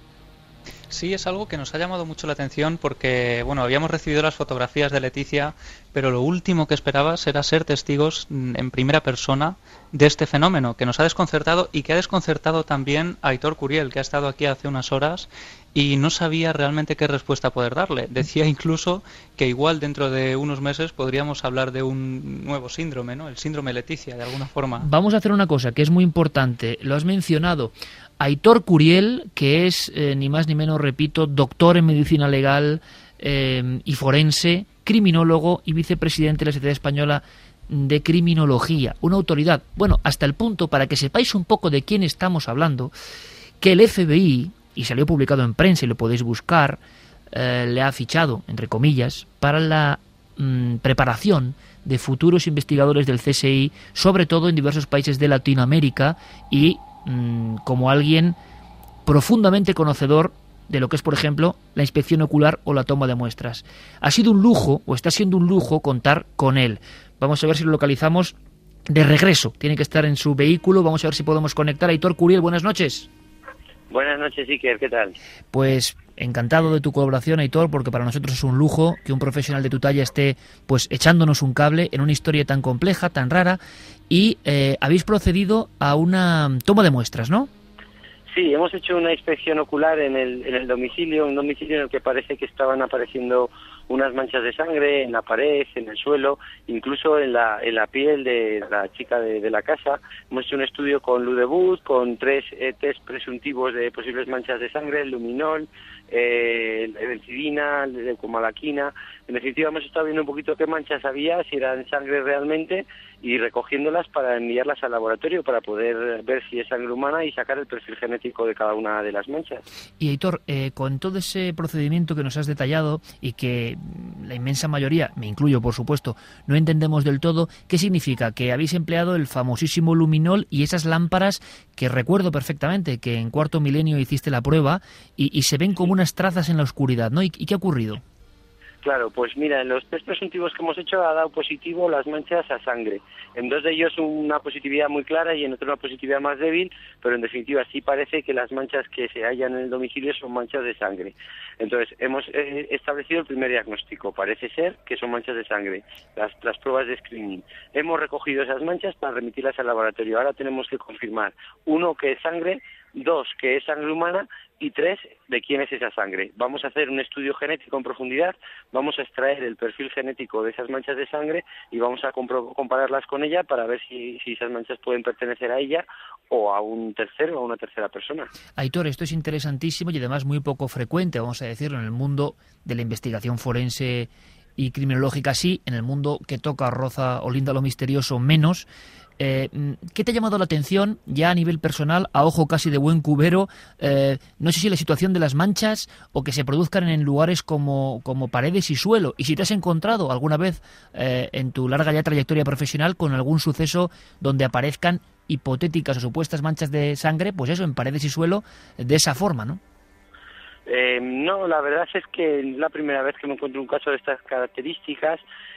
Sí, es algo que nos ha llamado mucho la atención porque, bueno, habíamos recibido las fotografías de Leticia, pero lo último que esperabas era ser testigos mm, en primera persona de este fenómeno, que nos ha desconcertado y que ha desconcertado también a Aitor Curiel, que ha estado aquí hace unas horas y no sabía realmente qué respuesta poder darle. Decía incluso que igual dentro de unos meses podríamos hablar de un nuevo síndrome, ¿no? El síndrome Leticia, de alguna forma. Vamos a hacer una cosa que es muy importante, lo has mencionado. Aitor Curiel, que es eh, ni más ni menos, repito, doctor en medicina legal eh, y forense, criminólogo y vicepresidente de la Sociedad Española de Criminología, una autoridad, bueno, hasta el punto, para que sepáis un poco de quién estamos hablando, que el F B I, y salió publicado en prensa y lo podéis buscar, eh, le ha fichado, entre comillas, para la mm, preparación de futuros investigadores del C S I, sobre todo en diversos países de Latinoamérica, y mm, como alguien profundamente conocedor de lo que es, por ejemplo, la inspección ocular o la toma de muestras. Ha sido un lujo, o está siendo un lujo, contar con él. Vamos a ver si lo localizamos de regreso. Tiene que estar en su vehículo. Vamos a ver si podemos conectar. Aitor Curiel, buenas noches. Buenas noches, Iker, ¿qué tal? Pues encantado de tu colaboración, Aitor, porque para nosotros es un lujo que un profesional de tu talla esté pues echándonos un cable en una historia tan compleja, tan rara, y eh, habéis procedido a una toma de muestras, ¿no? Sí, hemos hecho una inspección ocular en el, en el domicilio, un domicilio en el que parece que estaban apareciendo unas manchas de sangre en la pared, en el suelo, incluso en la, en la piel de la chica de, de la casa. Hemos hecho un estudio con Ludebut, con tres eh, test presuntivos de posibles manchas de sangre, el luminol, eh, la bencidina, la leucomalaquina. En definitiva, hemos estado viendo un poquito qué manchas había, si eran sangre realmente, y recogiéndolas para enviarlas al laboratorio para poder ver si es sangre humana y sacar el perfil genético de cada una de las manchas. Y Aitor, eh, con todo ese procedimiento que nos has detallado y que la inmensa mayoría, me incluyo por supuesto, no entendemos del todo, ¿qué significa? Que habéis empleado el famosísimo luminol y esas lámparas que recuerdo perfectamente que en Cuarto Milenio hiciste la prueba y, y se ven como unas trazas en la oscuridad, ¿no? ¿Y, y qué ha ocurrido? Claro, pues mira, en los test presuntivos que hemos hecho ha dado positivo las manchas a sangre. En dos de ellos una positividad muy clara y en otro una positividad más débil, pero en definitiva sí parece que las manchas que se hallan en el domicilio son manchas de sangre. Entonces, hemos eh, establecido el primer diagnóstico. Parece ser que son manchas de sangre, las, las pruebas de screening. Hemos recogido esas manchas para remitirlas al laboratorio. Ahora tenemos que confirmar, uno, que es sangre, dos, qué es sangre humana, y tres, de quién es esa sangre. Vamos a hacer un estudio genético en profundidad, vamos a extraer el perfil genético de esas manchas de sangre y vamos a compro- compararlas con ella para ver si, si esas manchas pueden pertenecer a ella o a un tercero o a una tercera persona. Aitor, esto es interesantísimo y además muy poco frecuente, vamos a decirlo, en el mundo de la investigación forense y criminológica sí, en el mundo que toca, roza o linda lo misterioso menos. Eh, ¿Qué te ha llamado la atención ya a nivel personal, a ojo casi de buen cubero? Eh, no sé si la situación de las manchas o que se produzcan en lugares como, como paredes y suelo. Y si te has encontrado alguna vez eh, en tu larga ya trayectoria profesional con algún suceso donde aparezcan hipotéticas o supuestas manchas de sangre, pues eso, en paredes y suelo, de esa forma, ¿no? Eh, no, la verdad es que es la primera vez que me encuentro un caso de estas características.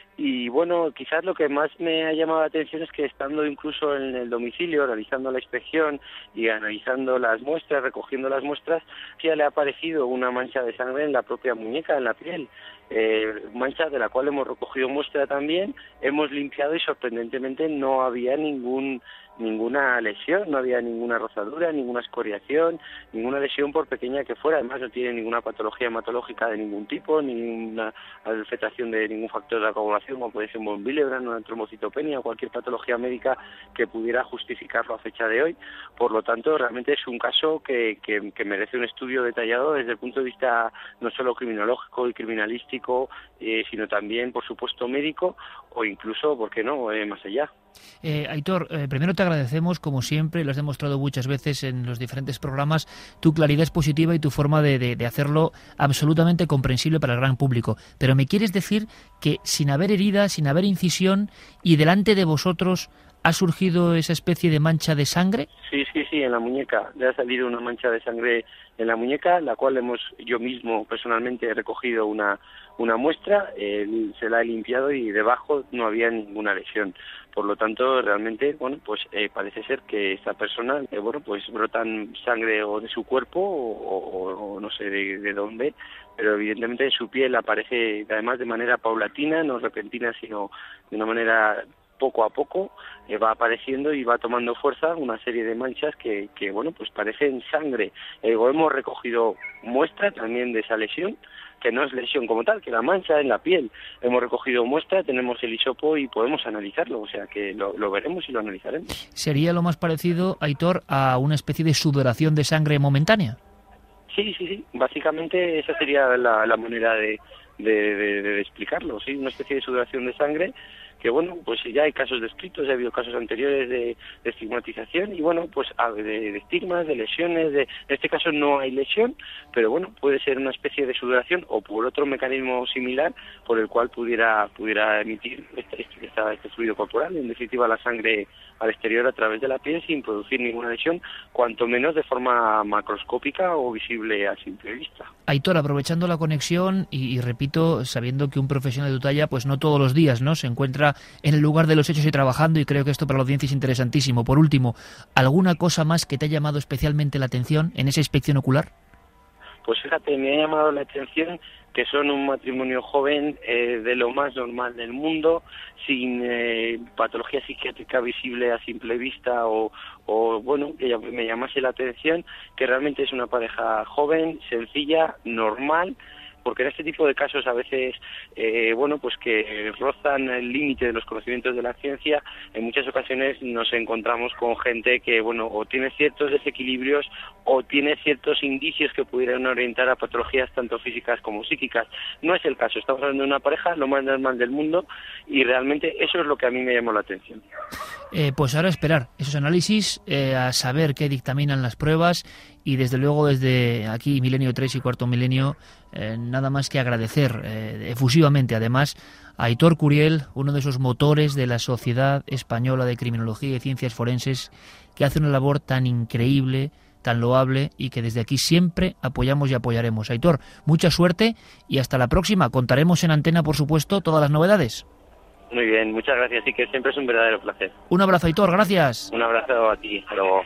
Y bueno, quizás lo que más me ha llamado la atención es que estando incluso en el domicilio, realizando la inspección y analizando las muestras, recogiendo las muestras, ya le ha aparecido una mancha de sangre en la propia muñeca, en la piel. Eh, mancha de la cual hemos recogido muestra también, hemos limpiado y sorprendentemente no había ningún ninguna lesión, no había ninguna rozadura, ninguna escoriación, ninguna lesión por pequeña que fuera. Además no tiene ninguna patología hematológica de ningún tipo, ninguna afectación de ningún factor de coagulación como puede ser un von Willebrand, una trombocitopenia o cualquier patología médica que pudiera justificarlo a fecha de hoy. Por lo tanto, realmente es un caso que, que, que merece un estudio detallado desde el punto de vista no solo criminológico y criminalístico, eh, sino también, por supuesto, médico o incluso, ¿por qué no?, eh, más allá. Eh, Aitor, eh, primero te agradecemos, como siempre, lo has demostrado muchas veces en los diferentes programas, tu claridad expositiva y tu forma de, de, de hacerlo absolutamente comprensible para el gran público. Pero ¿me quieres decir que sin haber herida, sin haber incisión y delante de vosotros ha surgido esa especie de mancha de sangre? Sí, sí, sí, en la muñeca. Le ha salido una mancha de sangre en la muñeca, la cual hemos yo mismo personalmente he recogido una, una muestra, eh, se la he limpiado y debajo no había ninguna lesión. Por lo tanto, realmente, bueno, pues eh, parece ser que esta persona, eh, bueno, pues brotan sangre o de su cuerpo o, o, o no sé de, de dónde, pero evidentemente en su piel aparece, además de manera paulatina, no repentina, sino de una manera poco a poco, eh, va apareciendo y va tomando fuerza una serie de manchas que, que bueno, pues parecen sangre. Eh, hemos recogido muestra también de esa lesión, que no es lesión como tal, que la mancha en la piel. Hemos recogido muestra, tenemos el hisopo y podemos analizarlo, o sea que lo, lo veremos y lo analizaremos. ¿Sería lo más parecido, Aitor, a una especie de sudoración de sangre momentánea? Sí, sí, sí, básicamente esa sería la, la manera de, de, de, de explicarlo, sí, una especie de sudoración de sangre que bueno, pues ya hay casos descritos, ya ha habido casos anteriores de, de estigmatización y bueno, pues de, de estigmas, de lesiones, de, en este caso no hay lesión, pero bueno, puede ser una especie de sudoración o por otro mecanismo similar por el cual pudiera pudiera emitir este, este, este fluido corporal, en definitiva la sangre al exterior a través de la piel sin producir ninguna lesión, cuanto menos de forma macroscópica o visible a simple vista. Aitor, aprovechando la conexión y, y repito, sabiendo que un profesional de tu talla, pues no todos los días, ¿no?, se encuentra en el lugar de los hechos y trabajando, y creo que esto para la audiencia es interesantísimo. Por último, ¿alguna cosa más que te haya llamado especialmente la atención en esa inspección ocular? Pues fíjate, me ha llamado la atención que son un matrimonio joven eh, de lo más normal del mundo, sin eh, patología psiquiátrica visible a simple vista o, o bueno, que me llamase la atención, que realmente es una pareja joven, sencilla, normal, porque en este tipo de casos a veces, eh, bueno, pues que rozan el límite de los conocimientos de la ciencia, en muchas ocasiones nos encontramos con gente que, bueno, o tiene ciertos desequilibrios o tiene ciertos indicios que pudieran orientar a patologías tanto físicas como psíquicas. No es el caso, estamos hablando de una pareja, lo más normal del mundo, y realmente eso es lo que a mí me llamó la atención. Eh, pues ahora esperar esos análisis, eh, a saber qué dictaminan las pruebas, y desde luego desde aquí Milenio tres y Cuarto Milenio, eh, nada más que agradecer eh, efusivamente además a Aitor Curiel, uno de esos motores de la Sociedad Española de Criminología y Ciencias Forenses, que hace una labor tan increíble, tan loable, y que desde aquí siempre apoyamos y apoyaremos. Aitor, mucha suerte y hasta la próxima. Contaremos en antena, por supuesto, todas las novedades. Muy bien, muchas gracias, y que siempre es un verdadero placer. Un abrazo, Aitor, gracias. Un abrazo a ti, hasta luego.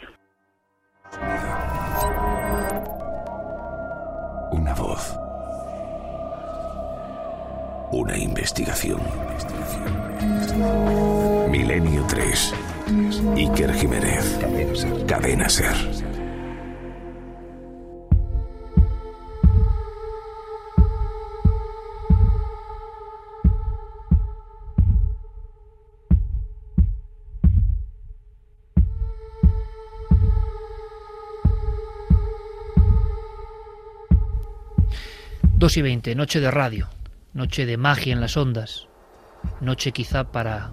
Una voz. Una investigación. Milenio tres. Iker Jiménez. Cadena Ser. dos y veinte, noche de radio, noche de magia en las ondas, noche quizá para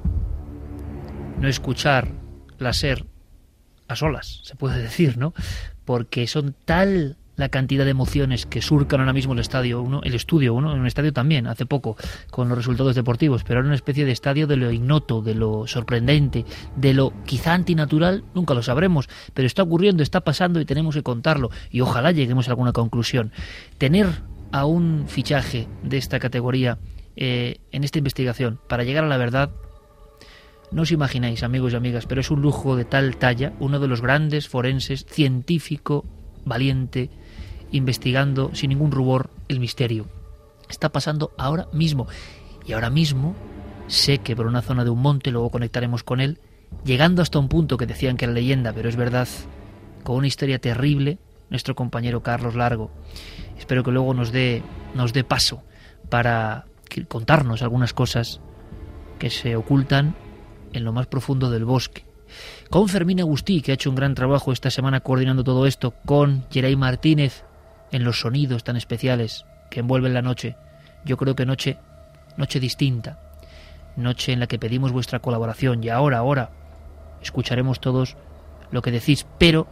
no escuchar la SER a solas, se puede decir, ¿no? Porque son tal la cantidad de emociones que surcan ahora mismo el estadio uno, el estudio uno, en un estadio también, hace poco, con los resultados deportivos, pero era una especie de estadio de lo ignoto, de lo sorprendente, de lo quizá antinatural, nunca lo sabremos, pero está ocurriendo, está pasando y tenemos que contarlo, y ojalá lleguemos a alguna conclusión. Tener a un fichaje de esta categoría eh, en esta investigación para llegar a la verdad, no os imagináis, amigos y amigas, pero es un lujo de tal talla, uno de los grandes forenses, científico, valiente, investigando sin ningún rubor el misterio. Está pasando ahora mismo, y ahora mismo sé que por una zona de un monte, luego conectaremos con él, llegando hasta un punto que decían que era leyenda, pero es verdad, con una historia terrible, nuestro compañero Carlos Largo. Espero que luego nos dé nos dé paso para contarnos algunas cosas que se ocultan en lo más profundo del bosque. Con Fermín Agustí, que ha hecho un gran trabajo esta semana coordinando todo esto, con Geray Martínez en los sonidos tan especiales que envuelven la noche. Yo creo que noche, noche distinta, noche en la que pedimos vuestra colaboración, y ahora, ahora escucharemos todos lo que decís, pero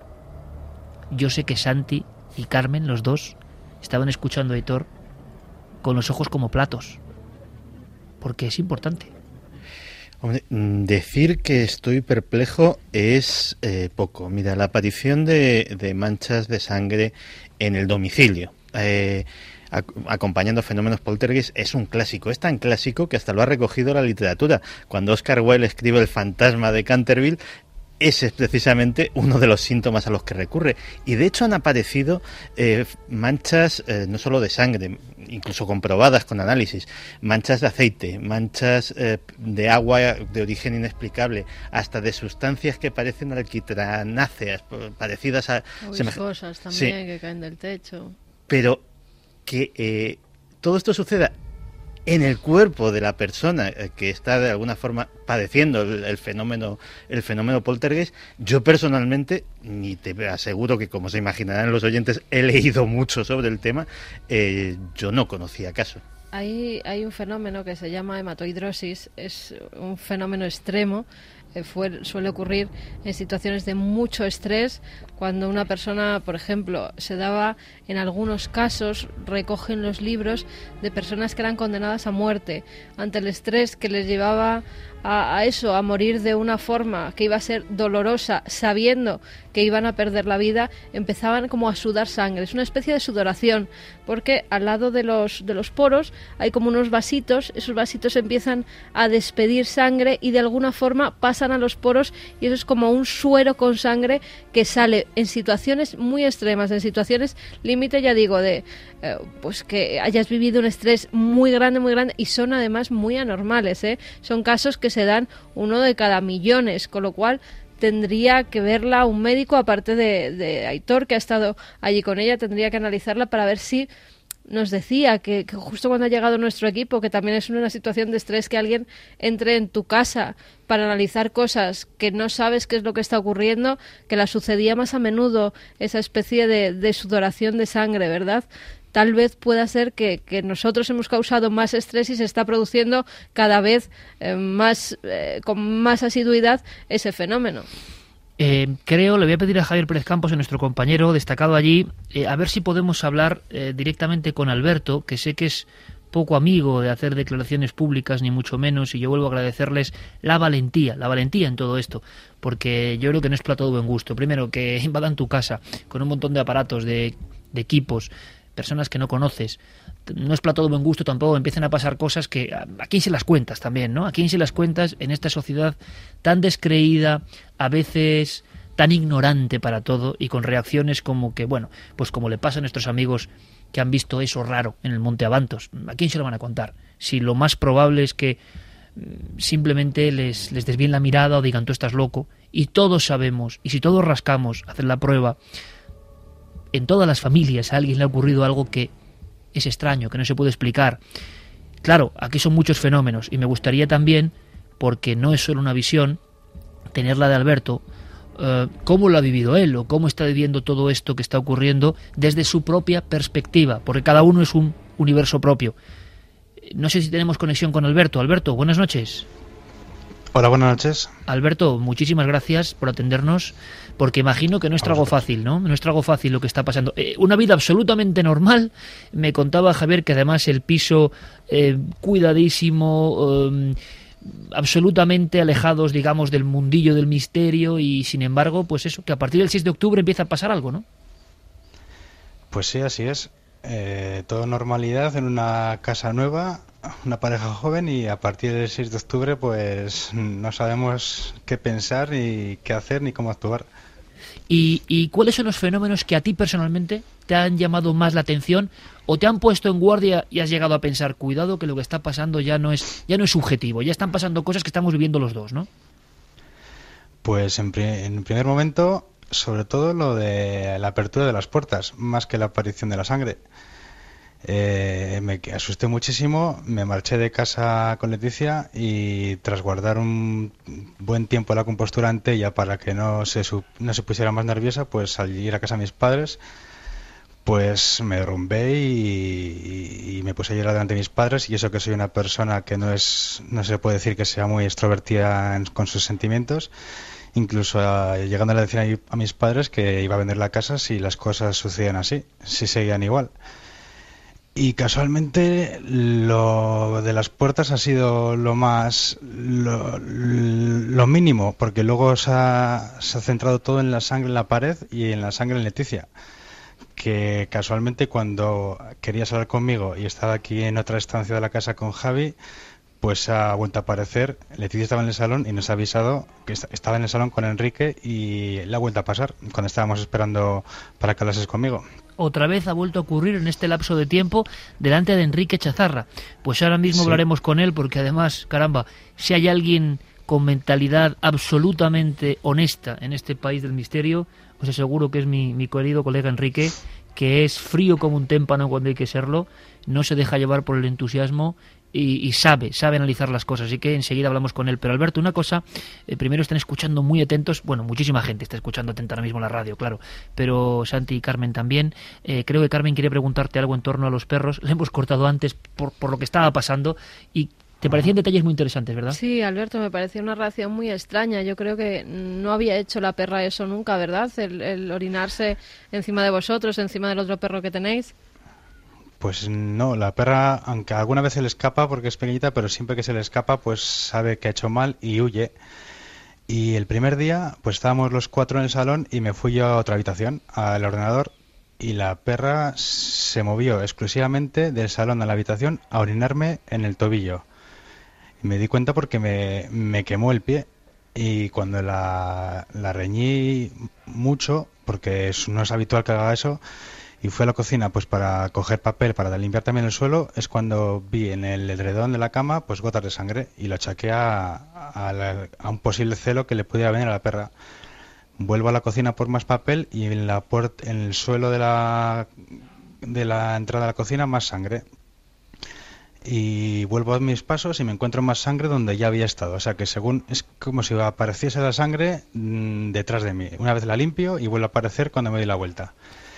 yo sé que Santi y Carmen, los dos, estaban escuchando a Aitor con los ojos como platos, porque es importante. Hombre, decir que estoy perplejo es eh, poco. Mira, la aparición de, de manchas de sangre en el domicilio, eh, ac- acompañando fenómenos poltergeist, es un clásico. Es tan clásico que hasta lo ha recogido la literatura. Cuando Oscar Wilde escribe El fantasma de Canterville, ese es precisamente uno de los síntomas a los que recurre. Y de hecho han aparecido eh, manchas eh, no solo de sangre, incluso comprobadas con análisis, manchas de aceite, manchas eh, de agua de origen inexplicable, hasta de sustancias que parecen alquitranáceas, parecidas a... Viscosas también, sí, que caen del techo. Pero que eh, todo esto suceda en el cuerpo de la persona que está de alguna forma padeciendo el, el fenómeno el fenómeno poltergeist, yo personalmente, ni te aseguro que, como se imaginarán los oyentes, he leído mucho sobre el tema, eh, yo no conocía caso. Hay, hay un fenómeno que se llama hematohidrosis, es un fenómeno extremo, eh, fue, suele ocurrir en situaciones de mucho estrés, cuando una persona, por ejemplo, se daba, en algunos casos, recogen los libros de personas que eran condenadas a muerte, ante el estrés que les llevaba a, a eso, a morir de una forma que iba a ser dolorosa, sabiendo que iban a perder la vida, empezaban como a sudar sangre. Es una especie de sudoración, porque al lado de los, de los poros hay como unos vasitos, esos vasitos empiezan a despedir sangre y de alguna forma pasan a los poros, y eso es como un suero con sangre que sale en situaciones muy extremas, en situaciones límite, ya digo, de eh, pues que hayas vivido un estrés muy grande, muy grande, y son además muy anormales, ¿eh? Son casos que se dan uno de cada millones, con lo cual tendría que verla un médico, aparte de, de Aitor, que ha estado allí con ella, tendría que analizarla para ver si nos decía que, que justo cuando ha llegado nuestro equipo, que también es una situación de estrés que alguien entre en tu casa para analizar cosas que no sabes qué es lo que está ocurriendo, que la sucedía más a menudo esa especie de, de sudoración de sangre, ¿verdad? Tal vez pueda ser que, que nosotros hemos causado más estrés y se está produciendo cada vez eh, más eh, con más asiduidad ese fenómeno. Eh, creo, le voy a pedir a Javier Pérez Campos, a nuestro compañero destacado allí, eh, a ver si podemos hablar eh, directamente con Alberto, que sé que es poco amigo de hacer declaraciones públicas, ni mucho menos, y yo vuelvo a agradecerles la valentía, la valentía en todo esto, porque yo creo que no es plato de buen gusto. Primero, que invadan tu casa con un montón de aparatos, de, de equipos, personas que no conoces. No es plato de buen gusto tampoco, empiezan a pasar cosas que a, a quién se las cuentas también, ¿no? A quién se las cuentas en esta sociedad tan descreída, a veces tan ignorante para todo, y con reacciones como que, bueno, pues como le pasa a nuestros amigos que han visto eso raro en el Monte Avantos. ¿A quién se lo van a contar? Si lo más probable es que simplemente les, les desvíen la mirada o digan tú estás loco, y todos sabemos, y si todos rascamos, hacer la prueba, en todas las familias a alguien le ha ocurrido algo que es extraño, que no se puede explicar. Claro, aquí son muchos fenómenos, y me gustaría también, porque no es solo una visión, tener la de Alberto, eh, cómo lo ha vivido él o cómo está viviendo todo esto que está ocurriendo desde su propia perspectiva, porque cada uno es un universo propio. No sé si tenemos conexión con Alberto. Alberto, buenas noches. Hola, buenas noches. Alberto, muchísimas gracias por atendernos, porque imagino que no es trago fácil, ¿no? No es trago fácil lo que está pasando. Eh, una vida absolutamente normal. Me contaba Javier que además el piso eh, cuidadísimo, eh, absolutamente alejados, digamos, del mundillo del misterio, y sin embargo, pues eso, que a partir del seis de octubre empieza a pasar algo, ¿no? Pues sí, así es. Eh, todo normalidad en una casa nueva, una pareja joven, y a partir del seis de octubre pues no sabemos qué pensar, ni qué hacer, ni cómo actuar. ¿Y, y cuáles son los fenómenos que a ti personalmente te han llamado más la atención o te han puesto en guardia y has llegado a pensar, cuidado que lo que está pasando ya no es, ya no es subjetivo, ya están pasando cosas que estamos viviendo los dos, ¿no? Pues en, pri en primer momento, sobre todo lo de la apertura de las puertas, más que la aparición de la sangre. Eh, me asusté muchísimo, me marché de casa con Leticia y tras guardar un buen tiempo la compostura ante ella para que no se, no se pusiera más nerviosa, pues al ir a casa de mis padres, pues me derrumbé y, y, y me puse a llorar delante de mis padres, y eso que soy una persona que no es, no se puede decir que sea muy extrovertida en, con sus sentimientos. Incluso a, llegando a decir a, a mis padres que iba a vender la casa si las cosas sucedían así, si seguían igual. Y casualmente lo de las puertas ha sido lo más, lo, lo mínimo, porque luego se ha, se ha centrado todo en la sangre en la pared y en la sangre en Leticia, que casualmente cuando querías hablar conmigo y estaba aquí en otra estancia de la casa con Javi, pues ha vuelto a aparecer. Leticia estaba en el salón y nos ha avisado que estaba en el salón con Enrique y le ha vuelto a pasar cuando estábamos esperando para que hablases conmigo. Otra vez ha vuelto a ocurrir en este lapso de tiempo delante de Enrique Chazarra. Pues ahora mismo sí hablaremos con él, porque además, caramba, si hay alguien con mentalidad absolutamente honesta en este país del misterio, os aseguro que es mi, mi querido colega Enrique, que es frío como un témpano cuando hay que serlo, no se deja llevar por el entusiasmo y, y sabe, sabe analizar las cosas, así que enseguida hablamos con él. Pero Alberto, una cosa, eh, primero están escuchando muy atentos, bueno, muchísima gente está escuchando atenta ahora mismo la radio, claro, pero Santi y Carmen también. Eh, creo que Carmen quiere preguntarte algo en torno a los perros, le hemos cortado antes por, por lo que estaba pasando, y te parecían detalles muy interesantes, ¿verdad? Sí, Alberto, me pareció una reacción muy extraña. Yo creo que no había hecho la perra eso nunca, ¿verdad? El, el orinarse encima de vosotros, encima del otro perro que tenéis. Pues no, la perra, aunque alguna vez se le escapa porque es pequeñita, pero siempre que se le escapa, pues sabe que ha hecho mal y huye. Y el primer día, pues estábamos los cuatro en el salón y me fui yo a otra habitación, al ordenador, y la perra se movió exclusivamente del salón a la habitación a orinarme en el tobillo. Y me di cuenta porque me, me quemó el pie, y cuando la, la reñí mucho, porque es, no es habitual que haga eso, y fui a la cocina pues para coger papel para limpiar también el suelo, es cuando vi en el edredón de la cama pues gotas de sangre, y lo achaqué a, a, la, a un posible celo que le pudiera venir a la perra. Vuelvo a la cocina por más papel y en la puerta, en el suelo de la, de la entrada a la cocina más sangre. Y vuelvo a mis pasos y me encuentro más sangre donde ya había estado. O sea que según es como si apareciese la sangre mmm, detrás de mí. Una vez la limpio y vuelve a aparecer cuando me doy la vuelta.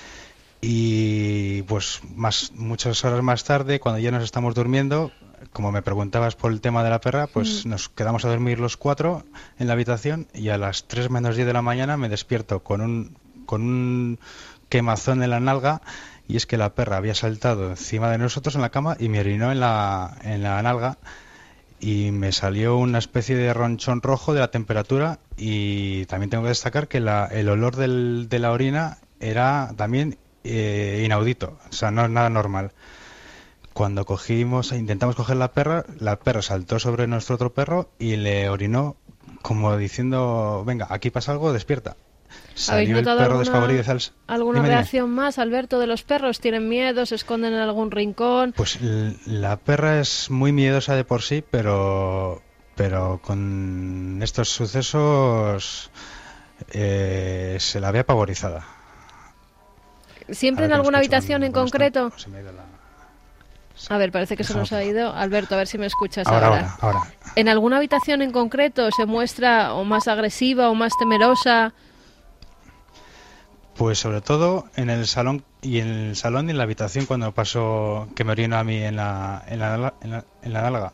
Y pues más muchas horas más tarde, cuando ya nos estamos durmiendo, como me preguntabas por el tema de la perra, pues mm. nos quedamos a dormir los cuatro en la habitación, y a las tres menos diez de la mañana me despierto con un, con un quemazón en la nalga. Y es que la perra había saltado encima de nosotros en la cama y me orinó en la, en la nalga, y me salió una especie de ronchón rojo de la temperatura. Y también tengo que destacar que la, el olor del, de la orina era también eh, inaudito, o sea, no es nada normal. Cuando cogimos, intentamos coger la perra, la perra saltó sobre nuestro otro perro y le orinó como diciendo, venga, aquí pasa algo, despierta. Salió el perro desfavorido. ¿Alguna dime, reacción dime. más, Alberto, de los perros? ¿Tienen miedo? ¿Se esconden en algún rincón? Pues la perra es muy miedosa de por sí, pero pero con estos sucesos eh, se la ve apavorizada. ¿Siempre en alguna habitación en concreto? Se me ha ido la... A ver, parece que se nos ha ido. Alberto, a ver si me escuchas ahora. Ahora, ahora. ¿En alguna habitación en concreto se muestra o más agresiva o más temerosa? Pues sobre todo en el salón y en el salón y en la habitación cuando pasó que me orinó a mí en la, en la, en la, en la nalga.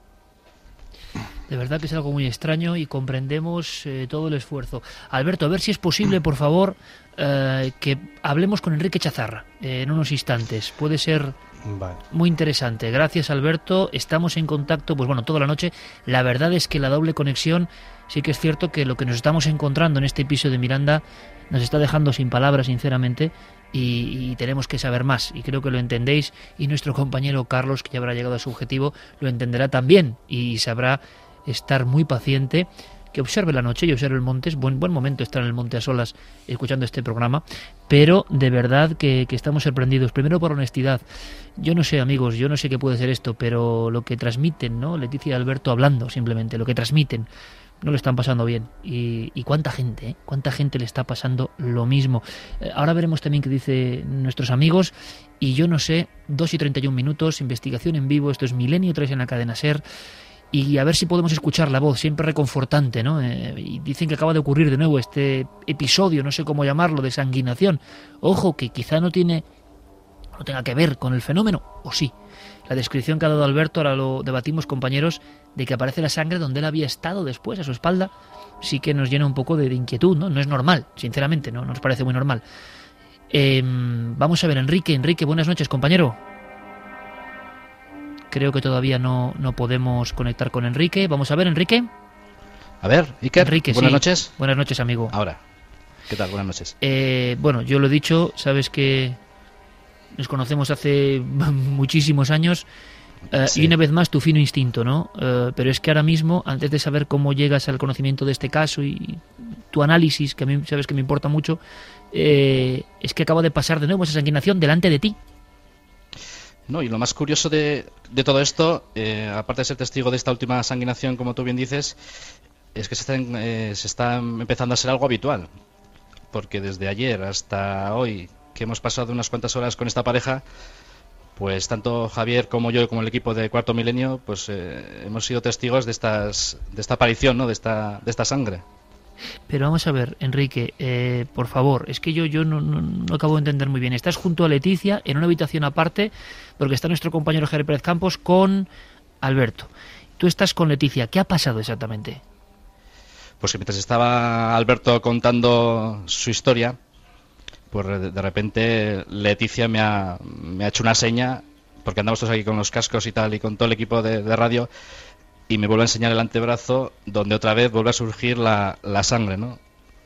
De verdad que es algo muy extraño y comprendemos eh, todo el esfuerzo. Alberto, a ver si es posible, por favor, eh, que hablemos con Enrique Chazarra eh, en unos instantes. Puede ser vale. Muy interesante. Gracias, Alberto. Estamos en contacto, pues bueno, toda la noche. La verdad es que la doble conexión, sí que es cierto que lo que nos estamos encontrando en este piso de Miranda nos está dejando sin palabras, sinceramente, y, y tenemos que saber más. Y creo que lo entendéis, y nuestro compañero Carlos, que ya habrá llegado a su objetivo, lo entenderá también y sabrá estar muy paciente, que observe la noche y observe el monte. Es buen, buen momento estar en el monte a solas escuchando este programa, pero de verdad que, que estamos sorprendidos, primero por honestidad. Yo no sé, amigos, yo no sé qué puede ser esto, pero lo que transmiten, ¿no? Leticia y Alberto hablando, simplemente, lo que transmiten, no lo están pasando bien. Y, y cuánta gente, ¿eh? Cuánta gente le está pasando lo mismo. Eh, ahora veremos también qué dicen nuestros amigos. Y yo no sé, dos y treinta y un minutos, investigación en vivo, esto es Milenio tres en la cadena SER. Y a ver si podemos escuchar la voz, siempre reconfortante, ¿no? Eh, y dicen que acaba de ocurrir de nuevo este episodio, no sé cómo llamarlo, de sanguinación. Ojo, que quizá no tiene, no tenga que ver con el fenómeno, o sí. La descripción que ha dado Alberto, ahora lo debatimos, compañeros, de que aparece la sangre donde él había estado después, a su espalda, sí que nos llena un poco de, de inquietud, ¿no? No es normal, sinceramente, no nos parece muy normal. Eh, vamos a ver, Enrique. Enrique, buenas noches, compañero. Creo que todavía no, no podemos conectar con Enrique. Vamos a ver, Enrique. A ver, Iker, Enrique, buenas sí. noches. Buenas noches, amigo. Ahora, ¿qué tal? Buenas noches. Eh, bueno, yo lo he dicho, sabes que nos conocemos hace muchísimos años, eh, sí. Y una vez más tu fino instinto, ¿no? Eh, pero es que ahora mismo, antes de saber cómo llegas al conocimiento de este caso y tu análisis, que a mí sabes que me importa mucho, eh, es que acaba de pasar de nuevo esa sanguinación delante de ti. No, y lo más curioso de, de todo esto, eh, aparte de ser testigo de esta última sanguinación, como tú bien dices, es que se, están, eh, se está empezando a ser algo habitual. Porque desde ayer hasta hoy, que hemos pasado unas cuantas horas con esta pareja, pues tanto Javier como yo, como el equipo de Cuarto Milenio, pues eh, hemos sido testigos de estas de esta aparición, ¿no? de esta de esta sangre. Pero vamos a ver, Enrique, eh, por favor, es que yo, yo no, no, no acabo de entender muy bien. Estás junto a Leticia en una habitación aparte, porque está nuestro compañero Javier Pérez Campos con Alberto. Tú estás con Leticia. ¿Qué ha pasado exactamente? Pues que mientras estaba Alberto contando su historia, pues de repente Leticia me ha, me ha hecho una seña, porque andamos todos aquí con los cascos y tal, y con todo el equipo de, de radio, y me vuelve a enseñar el antebrazo, donde otra vez vuelve a surgir la, la sangre, ¿no?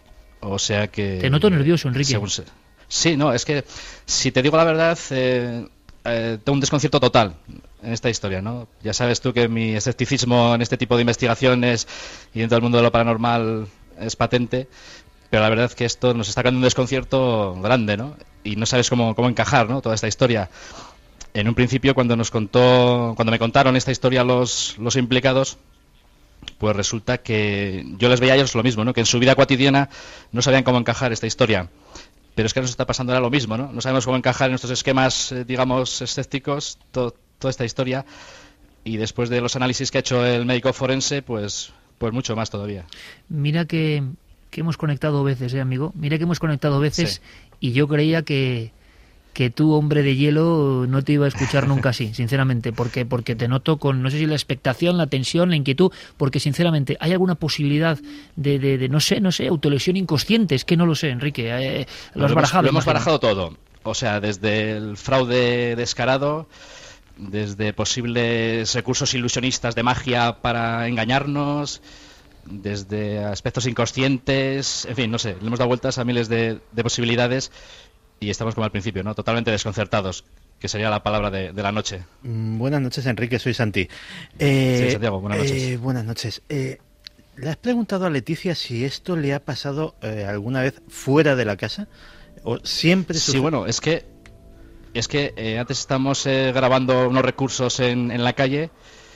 O sea que... Te noto nervioso, Enrique. Se... Sí, no, es que si te digo la verdad, eh, eh, tengo un desconcierto total en esta historia, ¿no? Ya sabes tú que mi escepticismo en este tipo de investigaciones y dentro del mundo de lo paranormal es patente, pero la verdad es que esto nos está creando un desconcierto grande, ¿no? Y no sabes cómo, cómo encajar, ¿no? Toda esta historia. En un principio, cuando nos contó, cuando me contaron esta historia los, los implicados, pues resulta que yo les veía a ellos lo mismo, ¿no? Que en su vida cotidiana no sabían cómo encajar esta historia. Pero es que nos está pasando ahora lo mismo, ¿no? No sabemos cómo encajar en nuestros esquemas, eh, digamos, escépticos, to, toda esta historia. Y después de los análisis que ha hecho el médico forense, pues, pues mucho más todavía. Mira que, que hemos conectado veces, ¿eh, amigo? Mira que hemos conectado veces, sí. Y yo creía que... que tú, hombre de hielo, no te iba a escuchar nunca así, sinceramente, porque porque te noto con, no sé si la expectación, la tensión, la inquietud, porque sinceramente, ¿hay alguna posibilidad de, de, de no sé, no sé, autolesión inconsciente? Es que no lo sé, Enrique, eh, lo has lo barajado. Hemos, lo hemos barajado todo, o sea, desde el fraude descarado, desde posibles recursos ilusionistas de magia para engañarnos, desde aspectos inconscientes, en fin, no sé, le hemos dado vueltas a miles de, de posibilidades. Y estamos como al principio, ¿no? Totalmente desconcertados, que sería la palabra de, de la noche. Mm, buenas noches, Enrique, soy Santi. Eh, sí, Santiago, buenas noches. Eh, buenas noches. Eh, ¿Le has preguntado a Leticia si esto le ha pasado eh, alguna vez fuera de la casa? ¿O siempre Sí, sufre... bueno, es que es que eh, antes estamos eh, grabando unos recursos en, en la calle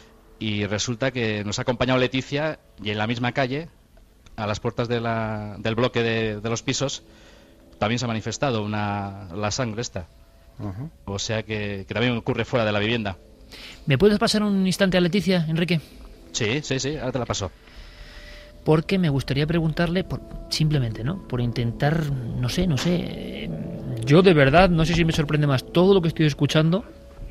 y resulta que nos ha acompañado Leticia y en la misma calle, a las puertas de la, del bloque de, de los pisos, también se ha manifestado una, la sangre esta. Uh-huh. O sea que, que también ocurre fuera de la vivienda. ¿Me puedes pasar un instante a Leticia, Enrique? Sí, sí, sí, ahora te la paso. porque me gustaría preguntarle, por, simplemente, ¿no? Por intentar, no sé, no sé... Yo de verdad, no sé si me sorprende más todo lo que estoy escuchando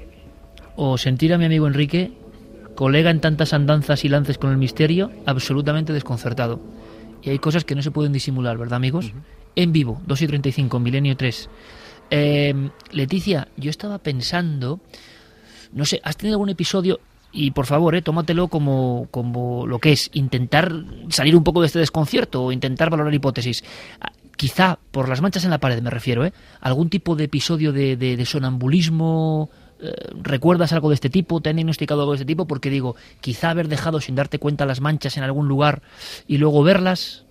o sentir a mi amigo Enrique, colega en tantas andanzas y lances con el misterio, absolutamente desconcertado. Y hay cosas que no se pueden disimular, ¿verdad, amigos? Uh-huh. En vivo, dos y treinta y cinco, Milenio tres. Eh, Leticia, yo estaba pensando, no sé, ¿has tenido algún episodio? Y por favor, eh, tómatelo como, como lo que es, intentar salir un poco de este desconcierto o intentar valorar hipótesis. Quizá, por las manchas en la pared me refiero, ¿eh? ¿Algún tipo de episodio de, de, de sonambulismo? Eh, ¿Recuerdas algo de este tipo? ¿Te han diagnosticado algo de este tipo? Porque digo, quizá haber dejado sin darte cuenta las manchas en algún lugar y luego verlas...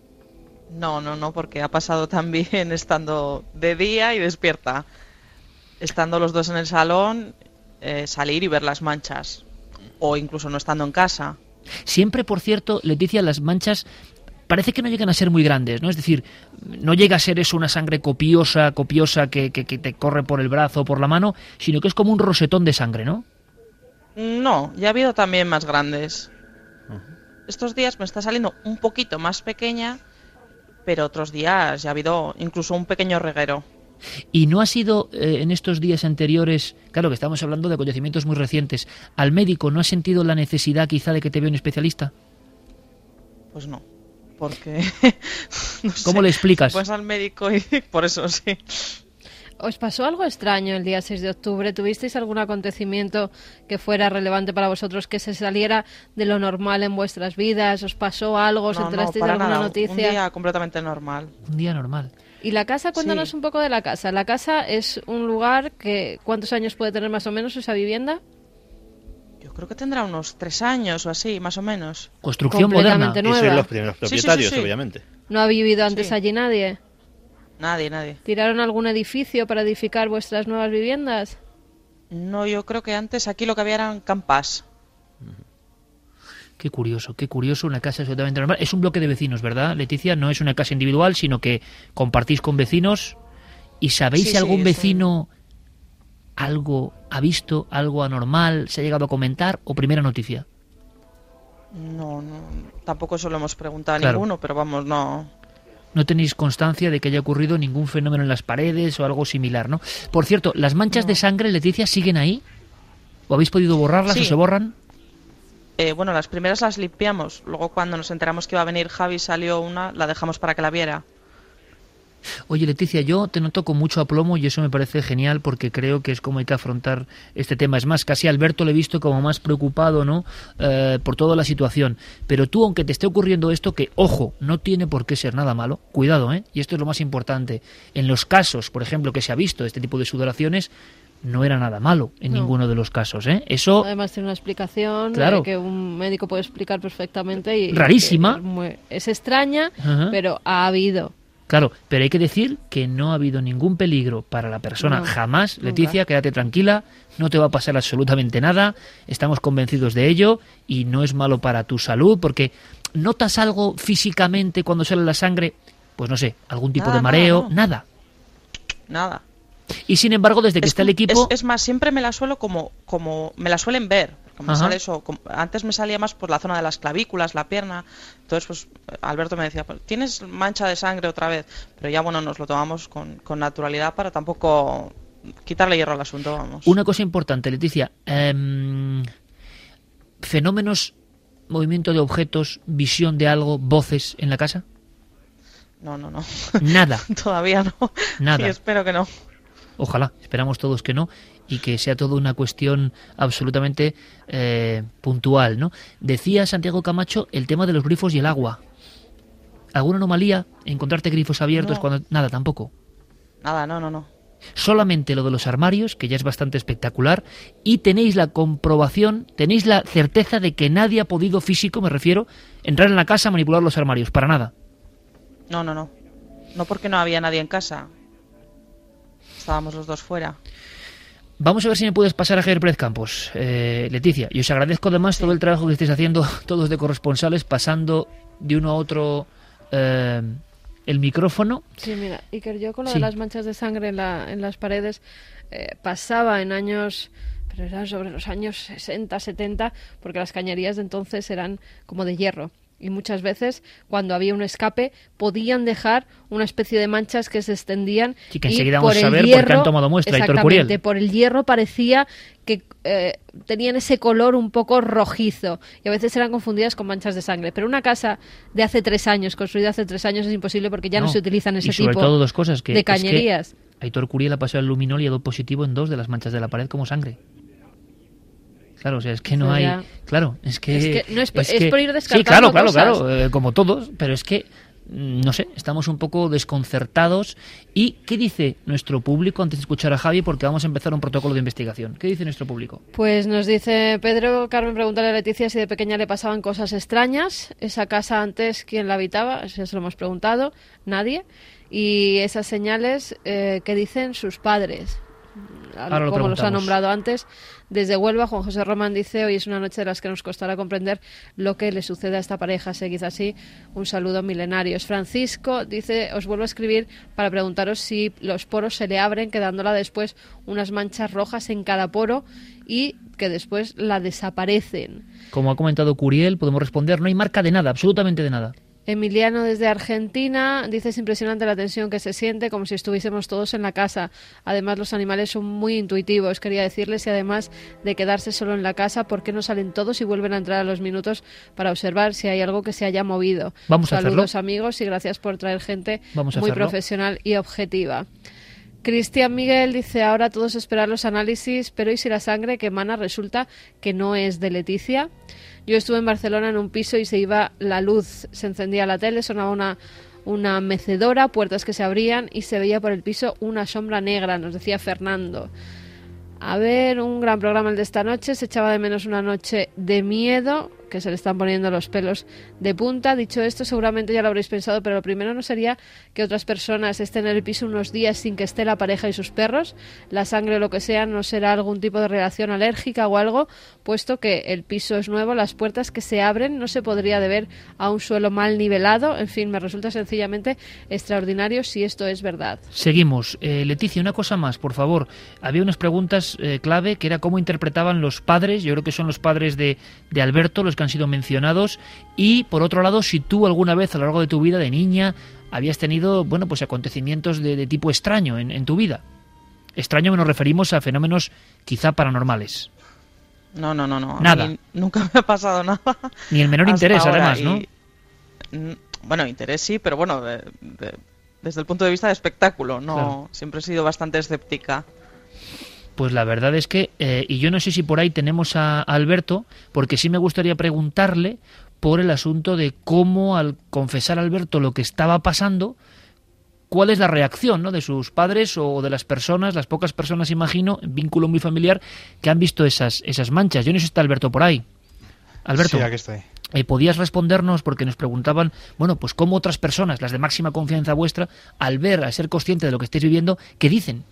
No, no, no, porque ha pasado también estando de día y despierta. Estando los dos en el salón, eh, salir y ver las manchas. O incluso no estando en casa. Siempre, por cierto, Leticia, las manchas parece que no llegan a ser muy grandes, ¿no? Es decir, no llega a ser eso una sangre copiosa, copiosa que, que, que te corre por el brazo o por la mano, sino que es como un rosetón de sangre, ¿no? No, ya ha habido también más grandes. Uh-huh. Estos días me está saliendo un poquito más pequeña, pero otros días ya ha habido incluso un pequeño reguero. ¿Y no ha sido eh, en estos días anteriores, claro que estamos hablando de acontecimientos muy recientes, al médico no has sentido la necesidad quizá de que te vea un especialista? Pues no, porque... no ¿Cómo sé, le explicas? Pues al médico y por eso sí. ¿Os pasó algo extraño el día seis de octubre? ¿Tuvisteis algún acontecimiento que fuera relevante para vosotros, que se saliera de lo normal en vuestras vidas? ¿Os pasó algo? ¿Os no, enterasteis no, para de alguna nada. noticia? Un día completamente normal. Un día normal. ¿Y la casa? Cuéntanos sí. un poco de la casa. La casa es un lugar que... ¿Cuántos años puede tener más o menos esa vivienda? Yo creo que tendrá unos tres años o así, más o menos. Construcción moderna. Y son los primeros propietarios, sí, sí, sí, sí. obviamente. ¿No ha vivido antes sí. allí nadie? Nadie, nadie. ¿Tiraron algún edificio para edificar vuestras nuevas viviendas? No, yo creo que antes aquí lo que había eran campas. Qué curioso, qué curioso, una casa absolutamente normal. Es un bloque de vecinos, ¿verdad, Leticia? No es una casa individual, sino que compartís con vecinos. ¿Y sabéis sí, si algún sí, vecino un... algo ha visto, algo anormal, se ha llegado a comentar o primera noticia? No, no, tampoco eso lo hemos preguntado a claro. ninguno, pero vamos, no... No tenéis constancia de que haya ocurrido ningún fenómeno en las paredes o algo similar, ¿no? Por cierto, ¿las manchas no. de sangre, Leticia, siguen ahí? ¿O habéis podido borrarlas sí. o se borran? Eh, bueno, las primeras las limpiamos. Luego, cuando nos enteramos que iba a venir Javi, salió una, la dejamos para que la viera. Oye, Leticia, yo te noto con mucho aplomo y eso me parece genial porque creo que es como hay que afrontar este tema. Es más, casi a Alberto le he visto como más preocupado, ¿no? Eh, por toda la situación. Pero tú, aunque te esté ocurriendo esto, que, ojo, no tiene por qué ser nada malo, cuidado, ¿eh? Y esto es lo más importante. En los casos, por ejemplo, que se ha visto este tipo de sudoraciones, no era nada malo en no. ninguno de los casos, ¿eh? Eso... Además tiene una explicación claro. eh, que un médico puede explicar perfectamente. Y rarísima. Es, muy, es extraña, uh-huh. pero ha habido... Claro, pero hay que decir que no ha habido ningún peligro para la persona, no, jamás. Leticia, nunca. Quédate tranquila, no te va a pasar absolutamente nada, estamos convencidos de ello y no es malo para tu salud, porque ¿notas algo físicamente cuando sale la sangre? Pues no sé, algún tipo nada, de mareo, nada. Nada. Nada. Y sin embargo, desde que es, está el equipo... Es, es más, siempre me la suelo como, como me la suelen ver. Como sale eso, como, antes me salía más por la zona de las clavículas, la pierna. Entonces, pues Alberto me decía, ¿tienes mancha de sangre otra vez? Pero ya, bueno, nos lo tomamos con, con naturalidad para tampoco quitarle hierro al asunto, vamos. Una cosa importante, Leticia. Eh, ¿Fenómenos, movimiento de objetos, visión de algo, voces en la casa? No, no, no. Nada. Todavía no. Nada. Y espero que no. Ojalá, esperamos todos que no, y que sea todo una cuestión absolutamente eh, puntual, ¿no? Decía Santiago Camacho el tema de los grifos y el agua. ¿Alguna anomalía? ¿Encontrarte grifos abiertos no. cuando...? Nada, tampoco. Nada, no, no, no. Solamente lo de los armarios, que ya es bastante espectacular, y tenéis la comprobación, tenéis la certeza de que nadie ha podido, físico me refiero, entrar en la casa a manipular los armarios, para nada. No, no, no. No porque no había nadie en casa. Estábamos los dos fuera. Vamos a ver si me puedes pasar a Javier Pérez Campos. Eh, Leticia, y os agradezco además sí. todo el trabajo que estáis haciendo todos de corresponsales, pasando de uno a otro eh, el micrófono. Sí, mira, Iker, yo con lo sí. de las manchas de sangre en, la, en las paredes eh, pasaba en años... pero era sobre los años sesenta, setenta, porque las cañerías de entonces eran como de hierro. Y muchas veces, cuando había un escape, podían dejar una especie de manchas que se extendían. Sí, que y enseguida por vamos a el saber hierro, por qué han tomado muestra, Aitor exactamente, Curiel. por el hierro parecía que eh, tenían ese color un poco rojizo y a veces eran confundidas con manchas de sangre. Pero una casa de hace tres años, construida hace tres años, es imposible porque ya no, no se utilizan ese y sobre tipo todo dos cosas, que de cañerías. Es que Aitor Curiel ha pasado el luminol y ha dado positivo en dos de las manchas de la pared como sangre. Claro, o sea, es que no hay... Claro, es que... Es, que no es, es, es que, por ir descartando sí, claro, claro, cosas. claro, eh, como todos, pero es que, no sé, estamos un poco desconcertados. ¿Y qué dice nuestro público antes de escuchar a Javi? Porque vamos a empezar un protocolo de investigación. ¿Qué dice nuestro público? Pues nos dice Pedro, Carmen, preguntarle a Leticia si de pequeña le pasaban cosas extrañas. Esa casa antes, ¿quién la habitaba? Eso se lo hemos preguntado. Nadie. Y esas señales, eh, ¿qué dicen sus padres? Ahora lo como los ha preguntamos. nombrado antes. Desde Huelva, Juan José Román dice: hoy es una noche de las que nos costará comprender lo que le sucede a esta pareja. Seguid así. Un saludo, milenarios. Francisco dice: os vuelvo a escribir para preguntaros si los poros se le abren, quedándola después unas manchas rojas en cada poro y que después la desaparecen. Como ha comentado Curiel, podemos responder: no hay marca de nada, absolutamente de nada. Emiliano desde Argentina dice: es impresionante la tensión que se siente, como si estuviésemos todos en la casa. Además, los animales son muy intuitivos. Quería decirles, y además de quedarse solo en la casa, ¿por qué no salen todos y vuelven a entrar a los minutos para observar si hay algo que se haya movido? Vamos a hacerlo. Saludos, amigos, y gracias por traer gente Vamos a muy hacerlo. profesional y objetiva. Cristian Miguel dice: ahora todos esperar los análisis, pero ¿y si la sangre que emana resulta que no es de Leticia? Yo estuve en Barcelona en un piso y se iba la luz, se encendía la tele, sonaba una, una mecedora, puertas que se abrían y se veía por el piso una sombra negra, nos decía Fernando. A ver, un gran programa el de esta noche, se echaba de menos una noche de miedo, que se le están poniendo los pelos de punta. Dicho esto, seguramente ya lo habréis pensado, pero lo primero no sería que otras personas estén en el piso unos días sin que esté la pareja y sus perros. La sangre o lo que sea no será algún tipo de reacción alérgica o algo, puesto que el piso es nuevo, las puertas que se abren no se podría deber a un suelo mal nivelado. En fin, me resulta sencillamente extraordinario si esto es verdad. Seguimos. Eh, Leticia, una cosa más, por favor. Había unas preguntas eh, clave, que era cómo interpretaban los padres, yo creo que son los padres de, de Alberto, los que han sido mencionados, y por otro lado, si tú alguna vez a lo largo de tu vida de niña habías tenido, bueno, pues acontecimientos de, de tipo extraño en, en tu vida. Extraño, nos referimos a fenómenos quizá paranormales. No, no, no, no. Nada. A mí nunca me ha pasado nada. Ni el menor hasta interés, ahora, además, ¿no? y- Bueno, interés sí, pero bueno, de- de- desde el punto de vista de espectáculo, no. Claro. Siempre he sido bastante escéptica. Pues la verdad es que, eh, y yo no sé si por ahí tenemos a, a Alberto, porque sí me gustaría preguntarle por el asunto de cómo, al confesar a Alberto lo que estaba pasando, cuál es la reacción, ¿no?, de sus padres o de las personas, las pocas personas, imagino, en vínculo muy familiar, que han visto esas, esas manchas. Yo no sé si está Alberto por ahí. Alberto, Sí, aquí estoy. eh, ¿podías respondernos? Porque nos preguntaban, bueno, pues cómo otras personas, las de máxima confianza vuestra, al ver, al ser consciente de lo que estáis viviendo, ¿qué dicen?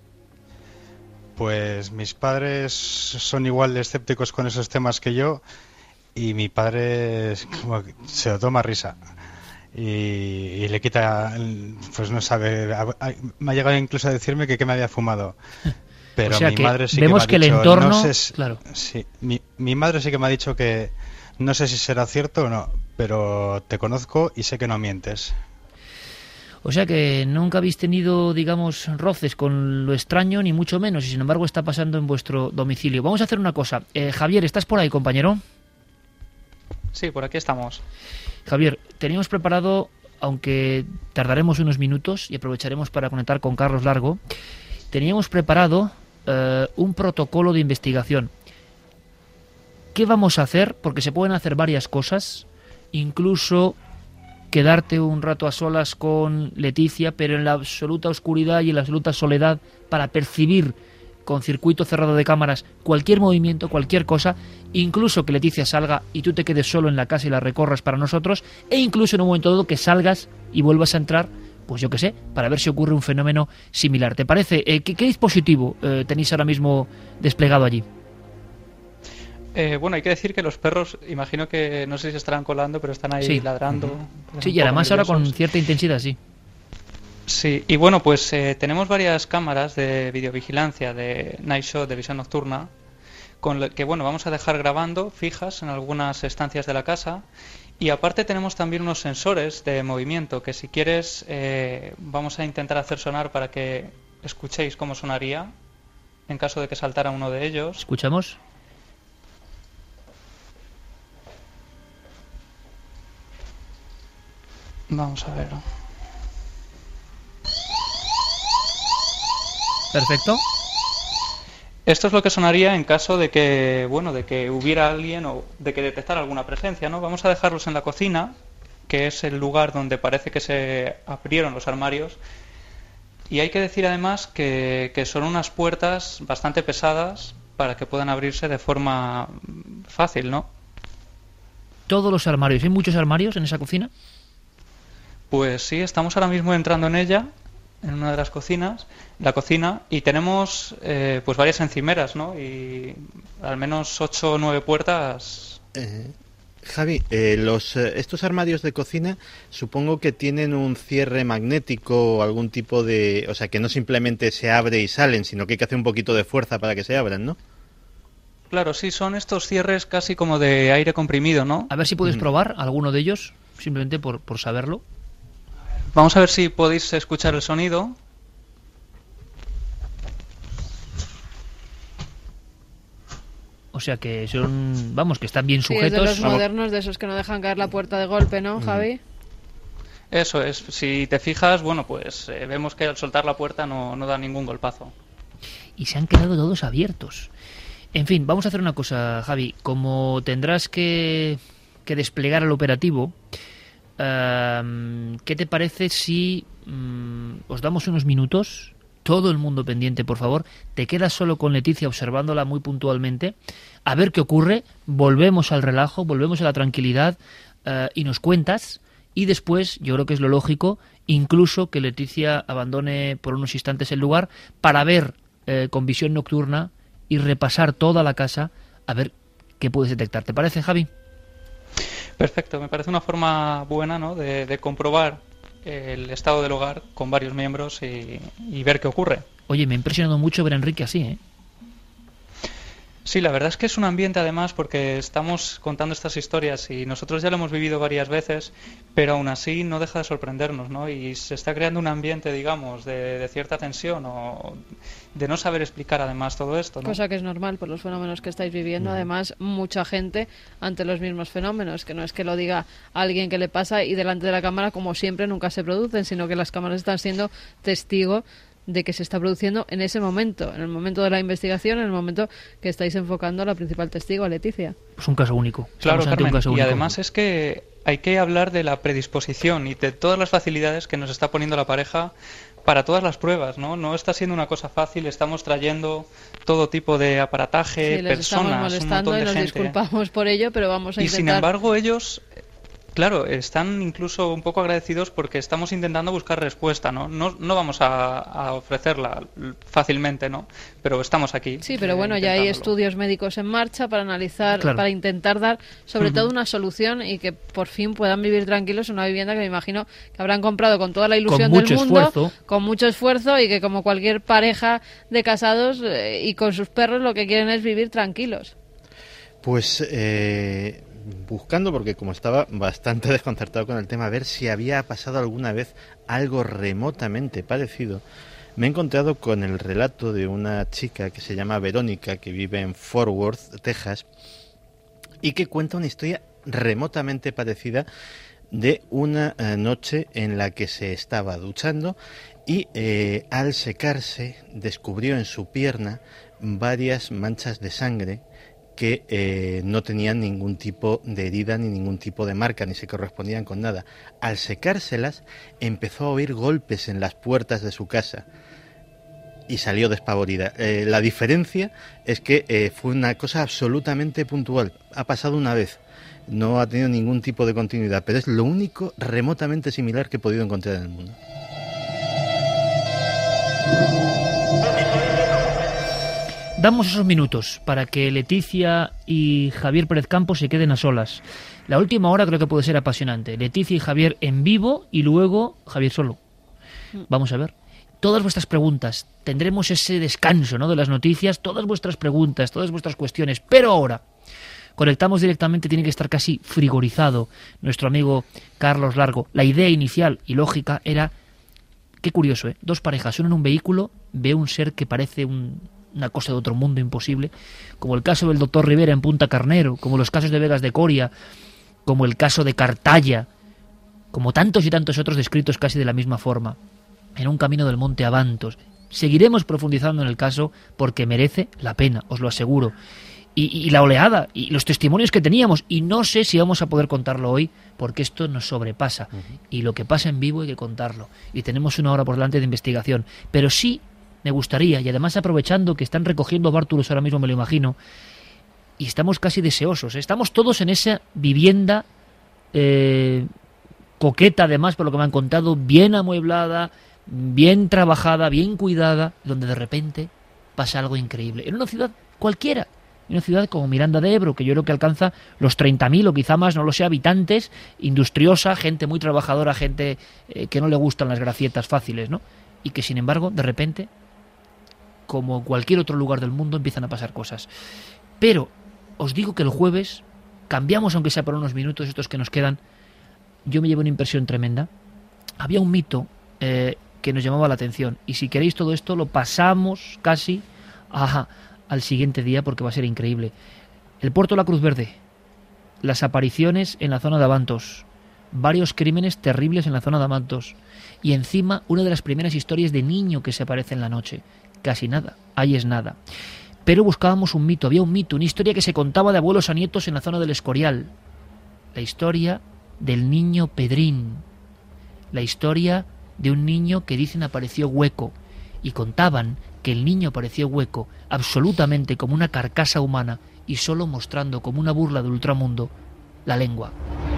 Pues mis padres son igual de escépticos con esos temas que yo, y mi padre es como que se lo toma a risa y, y le quita, pues no sabe, a- a- me ha llegado incluso a decirme que qué me había fumado. Pero O sea mi que madre sí vemos que me que ha el dicho, entorno- no sé si- claro. sí, mi, mi madre sí que me ha dicho que no sé si será cierto o no, pero te conozco y sé que no mientes. O sea que nunca habéis tenido, digamos, roces con lo extraño, ni mucho menos, y sin embargo está pasando en vuestro domicilio. Vamos a hacer una cosa. Eh, Javier, ¿estás por ahí, compañero? Sí, por aquí estamos. Javier, teníamos preparado, aunque tardaremos unos minutos y aprovecharemos para conectar con Carlos Largo, teníamos preparado eh, un protocolo de investigación. ¿Qué vamos a hacer? Porque se pueden hacer varias cosas, incluso quedarte un rato a solas con Leticia, pero en la absoluta oscuridad y en la absoluta soledad, para percibir con circuito cerrado de cámaras cualquier movimiento, cualquier cosa, incluso que Leticia salga y tú te quedes solo en la casa y la recorras para nosotros, e incluso en un momento dado que salgas y vuelvas a entrar, pues yo qué sé, para ver si ocurre un fenómeno similar. ¿Te parece? Eh, ¿qué, qué dispositivo eh, tenéis ahora mismo desplegado allí? Eh, bueno, hay que decir que los perros, imagino que no sé si se estarán colando, pero están ahí Sí. ladrando. Ujú. Sí, y además ahora con cierta intensidad, sí. Sí, y bueno, pues eh, tenemos varias cámaras de videovigilancia de Night Shot, de visión nocturna, con la que bueno, vamos a dejar grabando fijas en algunas estancias de la casa, Y aparte tenemos también unos sensores de movimiento que si quieres eh, vamos a intentar hacer sonar para que escuchéis cómo sonaría en caso de que saltara uno de ellos. ¿Escuchamos? Vamos a ver. Perfecto. Esto es lo que sonaría en caso de que, bueno, de que hubiera alguien o de que detectara alguna presencia, ¿no? Vamos a dejarlos en la cocina, que es el lugar donde parece que se abrieron los armarios. Y hay que decir además que, que son unas puertas bastante pesadas para que puedan abrirse de forma fácil, ¿no? Todos los armarios. ¿Hay muchos armarios en esa cocina? Pues sí, estamos ahora mismo entrando en ella, en una de las cocinas, la cocina, y tenemos eh, pues varias encimeras, ¿no? Y al menos ocho o nueve puertas. Eh, Javi, eh, los eh, estos armarios de cocina supongo que tienen un cierre magnético o algún tipo de... O sea, que no simplemente se abre y salen, sino que hay que hacer un poquito de fuerza para que se abran, ¿no? Claro, sí, son estos cierres casi como de aire comprimido, ¿no? A ver si puedes mm. probar alguno de ellos, simplemente por, por saberlo. Vamos a ver si podéis escuchar el sonido. O sea que son, vamos, que están bien sujetos. Sí, es de los vamos. modernos, de esos que no dejan caer la puerta de golpe, ¿no, Javi? Eso es, si te fijas, bueno, pues eh, vemos que al soltar la puerta no, no da ningún golpazo. Y se han quedado todos abiertos. En fin, vamos a hacer una cosa, Javi. Como tendrás que, que desplegar el operativo, uh, ¿qué te parece si um, os damos unos minutos? Todo el mundo pendiente, por favor. Te quedas solo con Leticia observándola muy puntualmente. A ver qué ocurre. Volvemos al relajo, volvemos a la tranquilidad uh, y nos cuentas. Y después, yo creo que es lo lógico, incluso que Leticia abandone por unos instantes el lugar para ver eh, con visión nocturna y repasar toda la casa a ver qué puedes detectar. ¿Te parece, Javi? Perfecto, me parece una forma buena, ¿no?, de, de comprobar el estado del hogar con varios miembros y, y ver qué ocurre. Oye, me ha impresionado mucho ver a Enrique así, ¿eh? Sí, la verdad es que es un ambiente además porque estamos contando estas historias y nosotros ya lo hemos vivido varias veces, pero aún así no deja de sorprendernos, ¿no? Y se está creando un ambiente, digamos, de, de cierta tensión o de no saber explicar además todo esto, ¿no? Cosa que es normal por los fenómenos que estáis viviendo. Además, mucha gente ante los mismos fenómenos, que no es que lo diga alguien que le pasa y delante de la cámara, como siempre, nunca se producen, sino que las cámaras están siendo testigo de que se está produciendo en ese momento, en el momento de la investigación, en el momento que estáis enfocando a la principal testigo, a Leticia. Es un caso único. Claro, Carmen, un caso y único. Además es que hay que hablar de la predisposición y de todas las facilidades que nos está poniendo la pareja para todas las pruebas, ¿no? No está siendo una cosa fácil, estamos trayendo todo tipo de aparataje, sí, les personas, estamos molestando un montón de y nos gente. Disculpamos por ello, pero vamos a y intentar... sin embargo ellos... Claro, están incluso un poco agradecidos porque estamos intentando buscar respuesta, ¿no? No, no vamos a, a ofrecerla fácilmente, ¿no? Pero estamos aquí. Sí, pero bueno, eh, ya hay estudios médicos en marcha para analizar, claro. para intentar dar, sobre Uh-huh. todo, una solución y que por fin puedan vivir tranquilos en una vivienda que me imagino que habrán comprado con toda la ilusión Con del mucho mundo, esfuerzo. con mucho esfuerzo y que como cualquier pareja de casados eh, y con sus perros lo que quieren es vivir tranquilos. Pues eh, buscando, porque como estaba bastante desconcertado con el tema, a ver si había pasado alguna vez algo remotamente parecido, me he encontrado con el relato de una chica que se llama Verónica, que vive en Fort Worth, Texas, y que cuenta una historia remotamente parecida de una eh, noche en la que se estaba duchando y eh, al secarse descubrió en su pierna varias manchas de sangre que eh, no tenían ningún tipo de herida ni ningún tipo de marca, ni se correspondían con nada. Al secárselas, empezó a oír golpes en las puertas de su casa y salió despavorida. Eh, la diferencia es que eh, fue una cosa absolutamente puntual. Ha pasado una vez, no ha tenido ningún tipo de continuidad, pero es lo único remotamente similar que he podido encontrar en el mundo. Damos esos minutos para que Leticia y Javier Pérez Campos se queden a solas. La última hora creo que puede ser apasionante. Leticia y Javier en vivo y luego Javier solo. Vamos a ver. Todas vuestras preguntas. Tendremos ese descanso, ¿no?, de las noticias. Todas vuestras preguntas, todas vuestras cuestiones. Pero ahora Conectamos directamente, tiene que estar casi frigorizado. Nuestro amigo Carlos Largo. La idea inicial y lógica era, qué curioso, ¿eh? Dos parejas, uno en un vehículo, ve un ser que parece un, una cosa de otro mundo imposible, como el caso del doctor Rivera en Punta Carnero, como los casos de Vegas de Coria, como el caso de Cartaya, como tantos y tantos otros descritos casi de la misma forma, en un camino del Monte Avantos. Seguiremos profundizando en el caso porque merece la pena, os lo aseguro. Y, y la oleada, y los testimonios que teníamos, y no sé si vamos a poder contarlo hoy, porque esto nos sobrepasa, uh-huh. y lo que pasa en vivo hay que contarlo, y tenemos una hora por delante de investigación, pero sí me gustaría, y además aprovechando que están recogiendo bártulos ahora mismo, me lo imagino, y estamos casi deseosos, ¿eh? Estamos todos en esa vivienda eh, coqueta, además, por lo que me han contado, bien amueblada, bien trabajada, bien cuidada, donde de repente pasa algo increíble, en una ciudad cualquiera, en una ciudad como Miranda de Ebro, que yo creo que alcanza los treinta mil o quizá más, no lo sé, habitantes, industriosa, gente muy trabajadora, gente eh, que no le gustan las gracietas fáciles, ¿no? Y que sin embargo, de repente, como cualquier otro lugar del mundo, empiezan a pasar cosas. Pero os digo que el jueves cambiamos, aunque sea por unos minutos estos que nos quedan. Yo me llevo una impresión tremenda. Había un mito eh, que nos llamaba la atención, y si queréis todo esto lo pasamos casi a... al siguiente día porque va a ser increíble. El puerto de la Cruz Verde, las apariciones en la zona de Abantos, varios crímenes terribles en la zona de Abantos, y encima una de las primeras historias de niño que se aparece en la noche. Casi nada, ahí es nada. Pero buscábamos un mito, había un mito, una historia que se contaba de abuelos a nietos en la zona del Escorial. La historia del niño Pedrín. La historia de un niño que dicen apareció hueco, y contaban que el niño parecía hueco, absolutamente como una carcasa humana, y solo mostrando como una burla del ultramundo la lengua.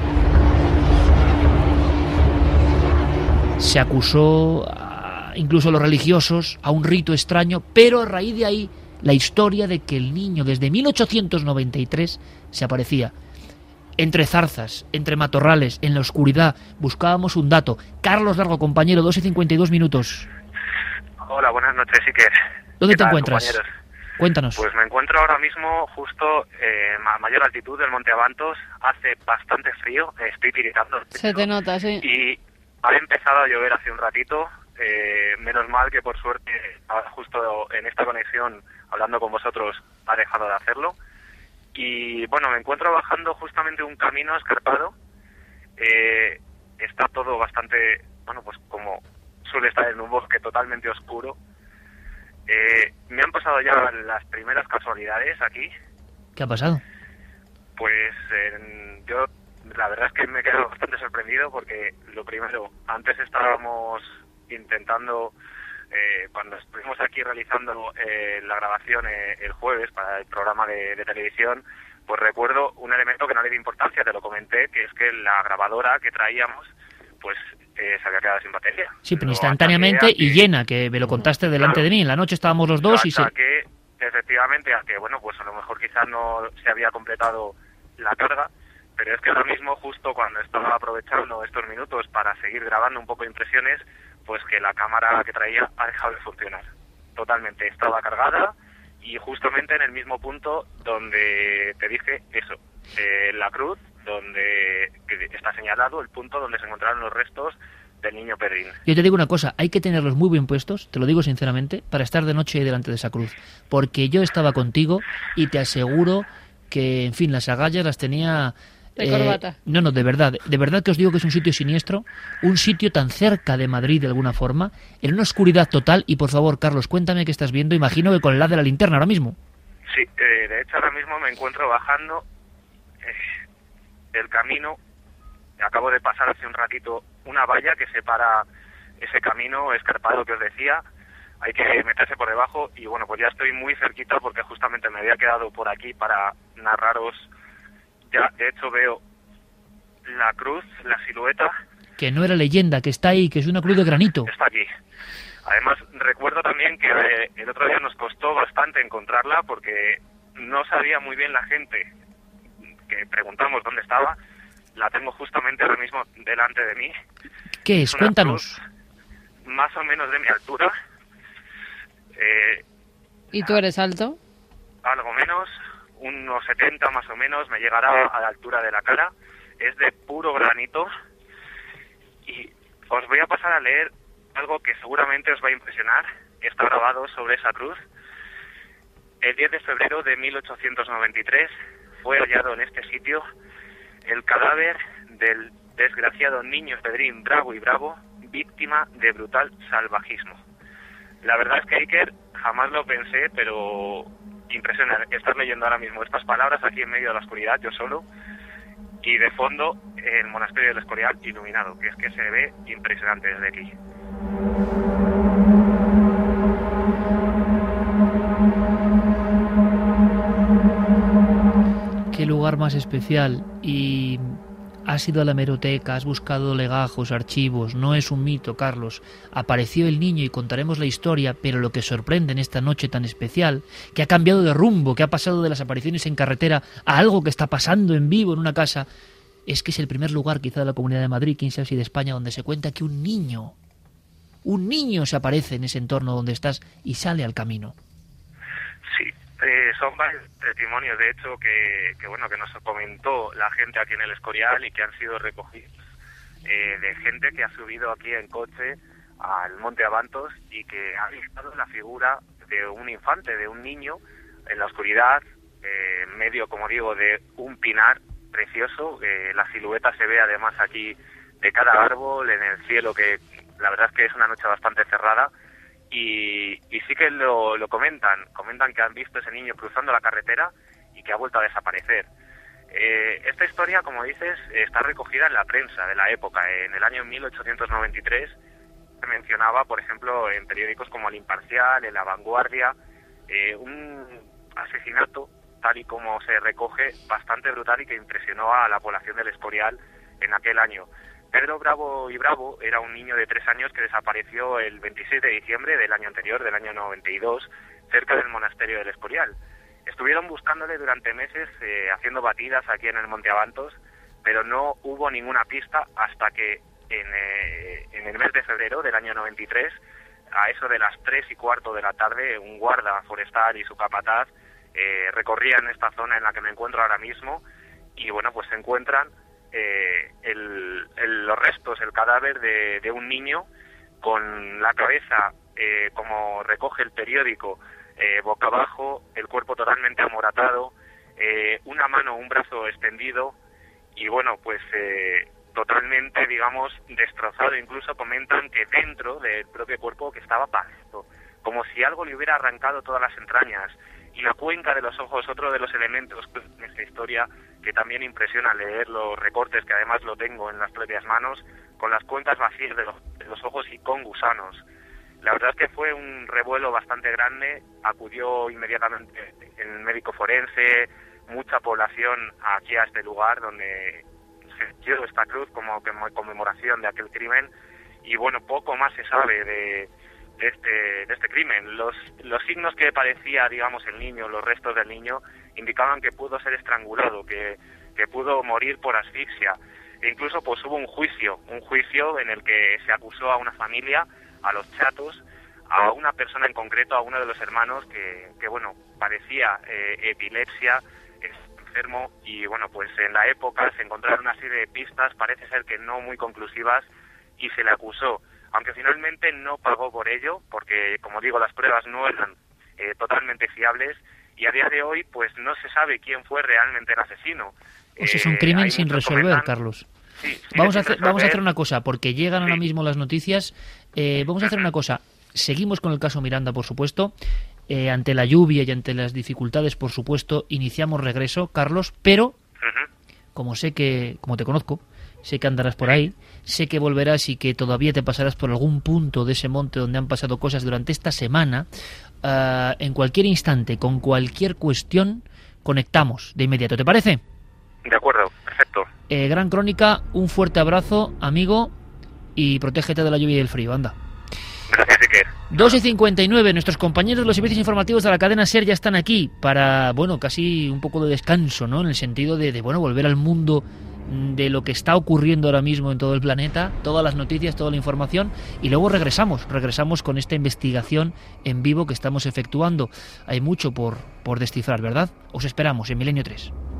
Se acusó a, incluso a los religiosos, a un rito extraño, pero a raíz de ahí la historia de que el niño desde mil ochocientos noventa y tres se aparecía entre zarzas, entre matorrales, en la oscuridad. Buscábamos un dato. Carlos Largo, compañero, dos y cincuenta y dos minutos. Hola, buenas noches, Iker. ¿Dónde te tal, encuentras? Compañeros? Cuéntanos. Pues me encuentro ahora mismo justo eh, a mayor altitud del Monte Avantos. Hace bastante frío, estoy tiritando. Se te nota, sí. Y ha empezado a llover hace un ratito. Eh, menos mal que por suerte, ahora justo en esta conexión, hablando con vosotros, ha dejado de hacerlo. Y bueno, me encuentro bajando justamente un camino escarpado. Eh, está todo bastante, bueno, pues como suele estar en un bosque totalmente oscuro. Eh, me han pasado ya las primeras casualidades aquí. ¿Qué ha pasado? Pues eh, yo la verdad es que me he quedado bastante sorprendido porque lo primero, antes estábamos intentando, eh, cuando estuvimos aquí realizando eh, la grabación eh, el jueves para el programa de, de televisión, pues recuerdo un elemento que no le di importancia, te lo comenté, que es que la grabadora que traíamos pues eh, se había quedado sin batería. Sí, pero instantáneamente y que... llena, que me lo contaste delante claro. de mí. En la noche estábamos los dos y se... que efectivamente, a que bueno, pues a lo mejor quizás no se había completado la carga, pero es que ahora mismo, justo cuando estaba aprovechando estos minutos para seguir grabando un poco de impresiones, pues que la cámara que traía ha dejado de funcionar. Totalmente, estaba cargada y justamente en el mismo punto donde te dije eso, eh, la cruz, donde está señalado el punto donde se encontraron los restos del niño Pedrín. Yo te digo una cosa, hay que tenerlos muy bien puestos, te lo digo sinceramente, para estar de noche delante de esa cruz, porque yo estaba contigo y te aseguro que, en fin, las agallas las tenía... De eh, corbata. No, no, de verdad, de verdad que os digo que es un sitio siniestro, un sitio tan cerca de Madrid de alguna forma, en una oscuridad total, y por favor, Carlos, cuéntame qué estás viendo, imagino que con el haz de la linterna ahora mismo. Sí, eh, de hecho ahora mismo me encuentro bajando eh, el camino, acabo de pasar hace un ratito una valla que separa ese camino escarpado que os decía, hay que meterse por debajo y bueno, pues ya estoy muy cerquita porque justamente me había quedado por aquí para narraros. Ya, de hecho, veo la cruz, la silueta. Que no era leyenda, que está ahí, que es una cruz de granito. Está aquí. Además, recuerdo también que eh, el otro día nos costó bastante encontrarla porque no sabía muy bien la gente que preguntamos dónde estaba. La tengo justamente ahora mismo delante de mí. ¿Qué es? es Cuéntanos. Más o menos de mi altura. Eh, ¿Y tú eres alto? Algo menos. unos setenta más o menos, me llegará a la altura de la cara, es de puro granito y os voy a pasar a leer algo que seguramente os va a impresionar, que está grabado sobre esa cruz. El diez de febrero de mil ochocientos noventa y tres fue hallado en este sitio el cadáver del desgraciado niño Pedrín Bravo y Bravo, víctima de brutal salvajismo. La verdad es que, Iker, jamás lo pensé, pero impresiona estar leyendo ahora mismo estas palabras aquí en medio de la oscuridad, yo solo, y de fondo el monasterio del Escorial iluminado, que es que se ve impresionante desde aquí. Qué lugar más especial. Y has ido a la hemeroteca, has buscado legajos, archivos. No es un mito, Carlos. Apareció el niño y contaremos la historia, pero lo que sorprende en esta noche tan especial, que ha cambiado de rumbo, que ha pasado de las apariciones en carretera a algo que está pasando en vivo en una casa, es que es el primer lugar quizá de la Comunidad de Madrid, quién sabe si de España, donde se cuenta que un niño, un niño se aparece en ese entorno donde estás y sale al camino. Sí. Eh, son varios testimonios, de hecho, que, que bueno que nos comentó la gente aquí en el Escorial y que han sido recogidos eh, de gente que ha subido aquí en coche al Monte Abantos y que ha visto la figura de un infante, de un niño en la oscuridad, eh, en medio, como digo, de un pinar precioso. Eh, la silueta se ve además aquí de cada árbol, en el cielo, que la verdad es que es una noche bastante cerrada. Y, y sí que lo, lo comentan, comentan que han visto ese niño cruzando la carretera y que ha vuelto a desaparecer. Eh, esta historia, como dices, está recogida en la prensa de la época. En el año mil ochocientos noventa y tres se mencionaba, por ejemplo, en periódicos como El Imparcial, en La Vanguardia, eh, un asesinato, tal y como se recoge, bastante brutal y que impresionó a la población del Escorial en aquel año. Pedro Bravo y Bravo era un niño de tres años que desapareció el veintiséis de diciembre del año anterior, del año noventa y dos, cerca del monasterio del Escorial. Estuvieron buscándole durante meses, eh, haciendo batidas aquí en el Monte Abantos, pero no hubo ninguna pista hasta que en, eh, en el mes de febrero del año noventa y tres, a eso de las tres y cuarto de la tarde, un guarda forestal y su capataz eh, recorrían esta zona en la que me encuentro ahora mismo y bueno, pues se encuentran Eh, el, el, los restos, el cadáver de, de un niño con la cabeza, eh, como recoge el periódico, eh, boca abajo, el cuerpo totalmente amoratado, eh, una mano, un brazo extendido y bueno, pues eh, totalmente, digamos, destrozado. Incluso comentan que dentro del propio cuerpo que estaba pálido, como si algo le hubiera arrancado todas las entrañas. Y la cuenca de los ojos, otro de los elementos en esta historia que también impresiona leer los recortes, que además lo tengo en las propias manos, con las cuencas vacías de los, de los ojos y con gusanos. La verdad es que fue un revuelo bastante grande, acudió inmediatamente el médico forense, mucha población aquí a este lugar donde se dio esta cruz como conmemoración de aquel crimen y bueno, poco más se sabe de... De este, de este crimen. Los, los signos que parecía, digamos, el niño, los restos del niño, indicaban que pudo ser estrangulado, que, que pudo morir por asfixia. E incluso pues hubo un juicio, un juicio en el que se acusó a una familia, a los Chatos, a una persona en concreto, a uno de los hermanos que, que bueno, padecía eh, epilepsia, enfermo, y bueno, pues en la época se encontraron una serie de pistas, parece ser que no muy conclusivas, y se le acusó. Aunque finalmente no pagó por ello, porque, como digo, las pruebas no eran eh, totalmente fiables, y a día de hoy pues no se sabe quién fue realmente el asesino. Pues es un crimen eh, sin resolver, comentan... Carlos. Sí, sí, vamos, a hacer, vamos a hacer una cosa, porque llegan sí. ahora mismo las noticias. Eh, vamos a hacer una cosa. Seguimos con el caso Miranda, por supuesto. Eh, ante la lluvia y ante las dificultades, por supuesto, iniciamos regreso, Carlos, pero, uh-huh. como sé que, como te conozco, sé que andarás por ahí, sé que volverás y que todavía te pasarás por algún punto de ese monte donde han pasado cosas durante esta semana. Uh, en cualquier instante, con cualquier cuestión, conectamos de inmediato. ¿Te parece? De acuerdo, perfecto. Eh, Gran Crónica, un fuerte abrazo, amigo, y protégete de la lluvia y del frío, anda. Gracias, Iker. dos y cincuenta y nueve, nuestros compañeros de los servicios informativos de la cadena SER ya están aquí para, bueno, casi un poco de descanso, ¿no? En el sentido de, de bueno, volver al mundo de lo que está ocurriendo ahora mismo en todo el planeta, todas las noticias, toda la información, y luego regresamos, regresamos con esta investigación en vivo que estamos efectuando. Hay mucho por, por descifrar, ¿verdad? Os esperamos en Milenio tres.